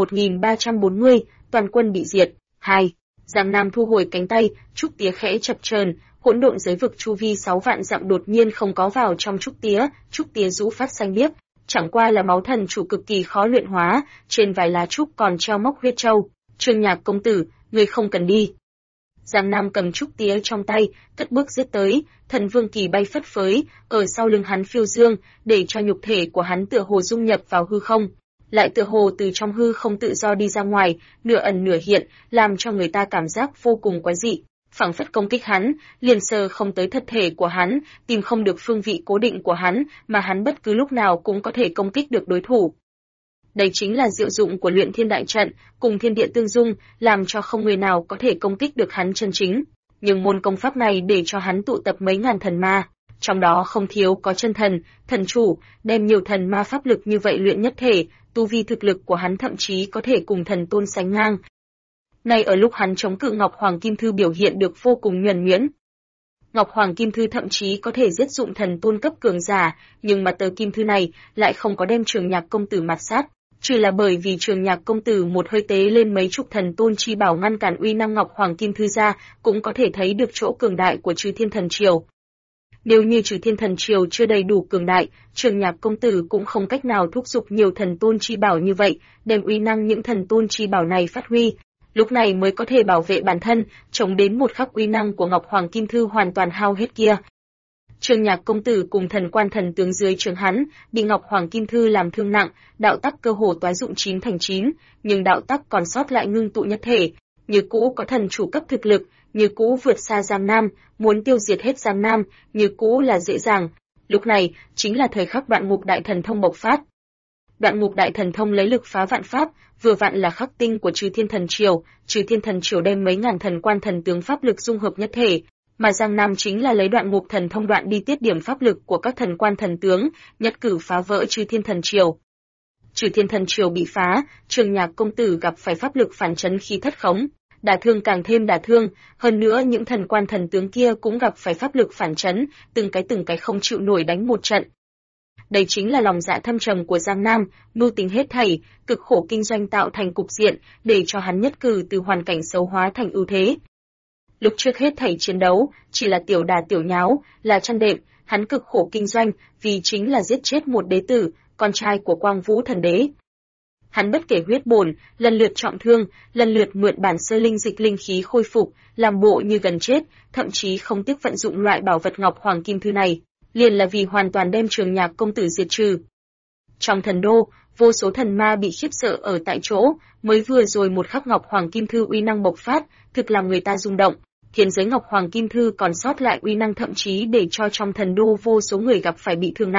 1340, toàn quân bị diệt. 2. Giang Nam thu hồi cánh tay, trúc tía khẽ chập chờn, hỗn độn giới vực chu vi 6 vạn dặm đột nhiên không có vào trong trúc tía rũ phát xanh biếc, chẳng qua là máu thần chủ cực kỳ khó luyện hóa, trên vài lá trúc còn treo mốc huyết châu. Trường Nhạc công tử, ngươi không cần đi. Giang Nam cầm trúc tía trong tay, cất bước giết tới, Thần Vương kỳ bay phất phới, ở sau lưng hắn phiêu dương, để cho nhục thể của hắn tựa hồ dung nhập vào hư không, lại tựa hồ từ trong hư không tự do đi ra ngoài, nửa ẩn nửa hiện, làm cho người ta cảm giác vô cùng quái dị. Phảng phất công kích hắn, liền sờ không tới thật thể của hắn, tìm không được phương vị cố định của hắn, mà hắn bất cứ lúc nào cũng có thể công kích được đối thủ. Đây chính là diệu dụng của luyện thiên đại trận, cùng thiên địa tương dung, làm cho không người nào có thể công kích được hắn chân chính. Nhưng môn công pháp này để cho hắn tụ tập mấy ngàn thần ma, trong đó không thiếu có chân thần, thần chủ, đem nhiều thần ma pháp lực như vậy luyện nhất thể, tu vi thực lực của hắn thậm chí có thể cùng thần tôn sánh ngang. Nay ở lúc hắn chống cự Ngọc Hoàng Kim Thư biểu hiện được vô cùng nhuần nhuyễn. Ngọc Hoàng Kim Thư thậm chí có thể giết dụng thần tôn cấp cường giả, nhưng mà tờ Kim Thư này lại không có đem Trường Nhạc công tử mạt sát, chỉ là bởi vì Trường Nhạc công tử một hơi tế lên mấy chục thần tôn chi bảo ngăn cản uy năng Ngọc Hoàng Kim Thư ra, cũng có thể thấy được chỗ cường đại của Trừ Thiên Thần Triều. Nếu như Trừ Thiên Thần Triều chưa đầy đủ cường đại, Trường Nhạc công tử cũng không cách nào thúc giục nhiều thần tôn chi bảo như vậy, đem uy năng những thần tôn chi bảo này phát huy. Lúc này mới có thể bảo vệ bản thân, chống đến một khắc uy năng của Ngọc Hoàng Kim Thư hoàn toàn hao hết kia. Trường Nhạc công tử cùng thần quan thần tướng dưới trướng hắn, bị Ngọc Hoàng Kim Thư làm thương nặng, đạo tắc cơ hồ toái dụng 9/9, nhưng đạo tắc còn sót lại ngưng tụ nhất thể, như cũ có thần chủ cấp thực lực, như cũ vượt xa Giang Nam, muốn tiêu diệt hết Giang Nam, như cũ là dễ dàng. Lúc này, chính là thời khắc Đoạn Ngục Đại Thần Thông bộc phát. Đoạn Ngục Đại Thần Thông lấy lực phá vạn pháp, vừa vặn là khắc tinh của Trừ Thiên Thần Triều, Trừ Thiên Thần Triều đem mấy ngàn thần quan thần tướng pháp lực dung hợp nhất thể, mà Giang Nam chính là lấy Đoạn Ngục Thần Thông đoạn đi tiết điểm pháp lực của các thần quan thần tướng, nhất cử phá vỡ Trừ Thiên Thần Triều. Trừ Thiên Thần Triều bị phá, Trường Nhạc công tử gặp phải pháp lực phản chấn khi thất khống, đả thương càng thêm đả thương, hơn nữa những thần quan thần tướng kia cũng gặp phải pháp lực phản chấn, từng cái không chịu nổi đánh một trận. Đây chính là lòng dạ thâm trầm của Giang Nam, mưu tính hết thảy, cực khổ kinh doanh tạo thành cục diện, để cho hắn nhất cử từ hoàn cảnh xấu hóa thành ưu thế. Lúc trước hết thảy chiến đấu, chỉ là tiểu đà tiểu nháo, là chăn đệm, hắn cực khổ kinh doanh, vì chính là giết chết một đế tử, con trai của Quang Vũ Thần Đế. Hắn bất kể huyết bổn, lần lượt trọng thương, lần lượt mượn bản sơ linh dịch linh khí khôi phục, làm bộ như gần chết, thậm chí không tiếc vận dụng loại bảo vật Ngọc Hoàng Kim Thư này, liền là vì hoàn toàn đem Trường Nhạc công tử diệt trừ. Trong thần đô, vô số thần ma bị khiếp sợ ở tại chỗ, mới vừa rồi một khắc Ngọc Hoàng Kim Thư uy năng bộc phát, thực làm người ta rung động. Thiên giới Ngọc Hoàng Kim Thư còn sót lại uy năng thậm chí để cho trong thần đô vô số người gặp phải bị thương nặng.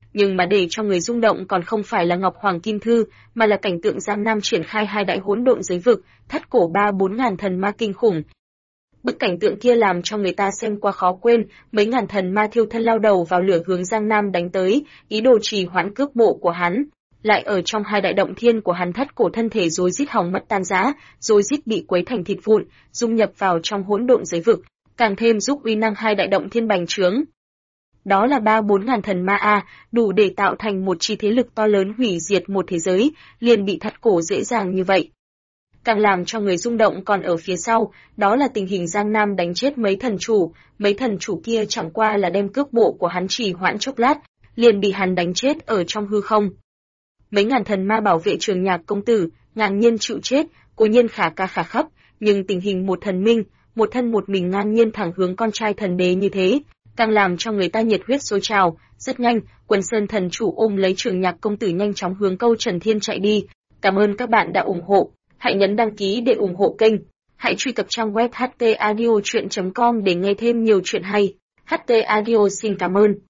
nhưng mà để cho người rung động còn không phải là Ngọc Hoàng Kim Thư, mà là cảnh tượng Giang Nam triển khai hai đại hỗn độn giới vực, thắt cổ 3-4 ngàn thần ma kinh khủng. Bức cảnh tượng kia làm cho người ta xem qua khó quên, mấy ngàn thần ma thiêu thân lao đầu vào lửa hướng Giang Nam đánh tới, ý đồ trì hoãn cước bộ của hắn. Lại ở trong hai đại động thiên của hắn thất cổ thân thể rối rít hỏng mất tan rã, rối rít bị quấy thành thịt vụn, dung nhập vào trong hỗn độn giới vực, càng thêm giúp uy năng hai đại động thiên bành trướng. Đó là 3-4 ngàn thần ma a, đủ để tạo thành một chi thế lực to lớn hủy diệt một thế giới, liền bị thắt cổ dễ dàng như vậy. Càng làm cho người rung động còn ở phía sau, đó là tình hình Giang Nam đánh chết mấy thần chủ kia chẳng qua là đem cước bộ của hắn trì hoãn chốc lát, liền bị hắn đánh chết ở trong hư không. Mấy ngàn thần ma bảo vệ Trường Nhạc công tử, ngang nhiên chịu chết, cố nhiên khả ca khả khắp, nhưng tình hình một thần minh, một thân một mình ngang nhiên thẳng hướng con trai thần đế như thế, càng làm cho người ta nhiệt huyết sôi trào. Rất nhanh, Quần Sơn thần chủ ôm lấy Trường Nhạc công tử nhanh chóng hướng Câu Trần Thiên chạy đi. Cảm ơn các bạn đã ủng hộ, hãy nhấn đăng ký để ủng hộ kênh, hãy truy cập trang web htaudio.com để nghe thêm nhiều chuyện hay. HT Audio xin cảm ơn.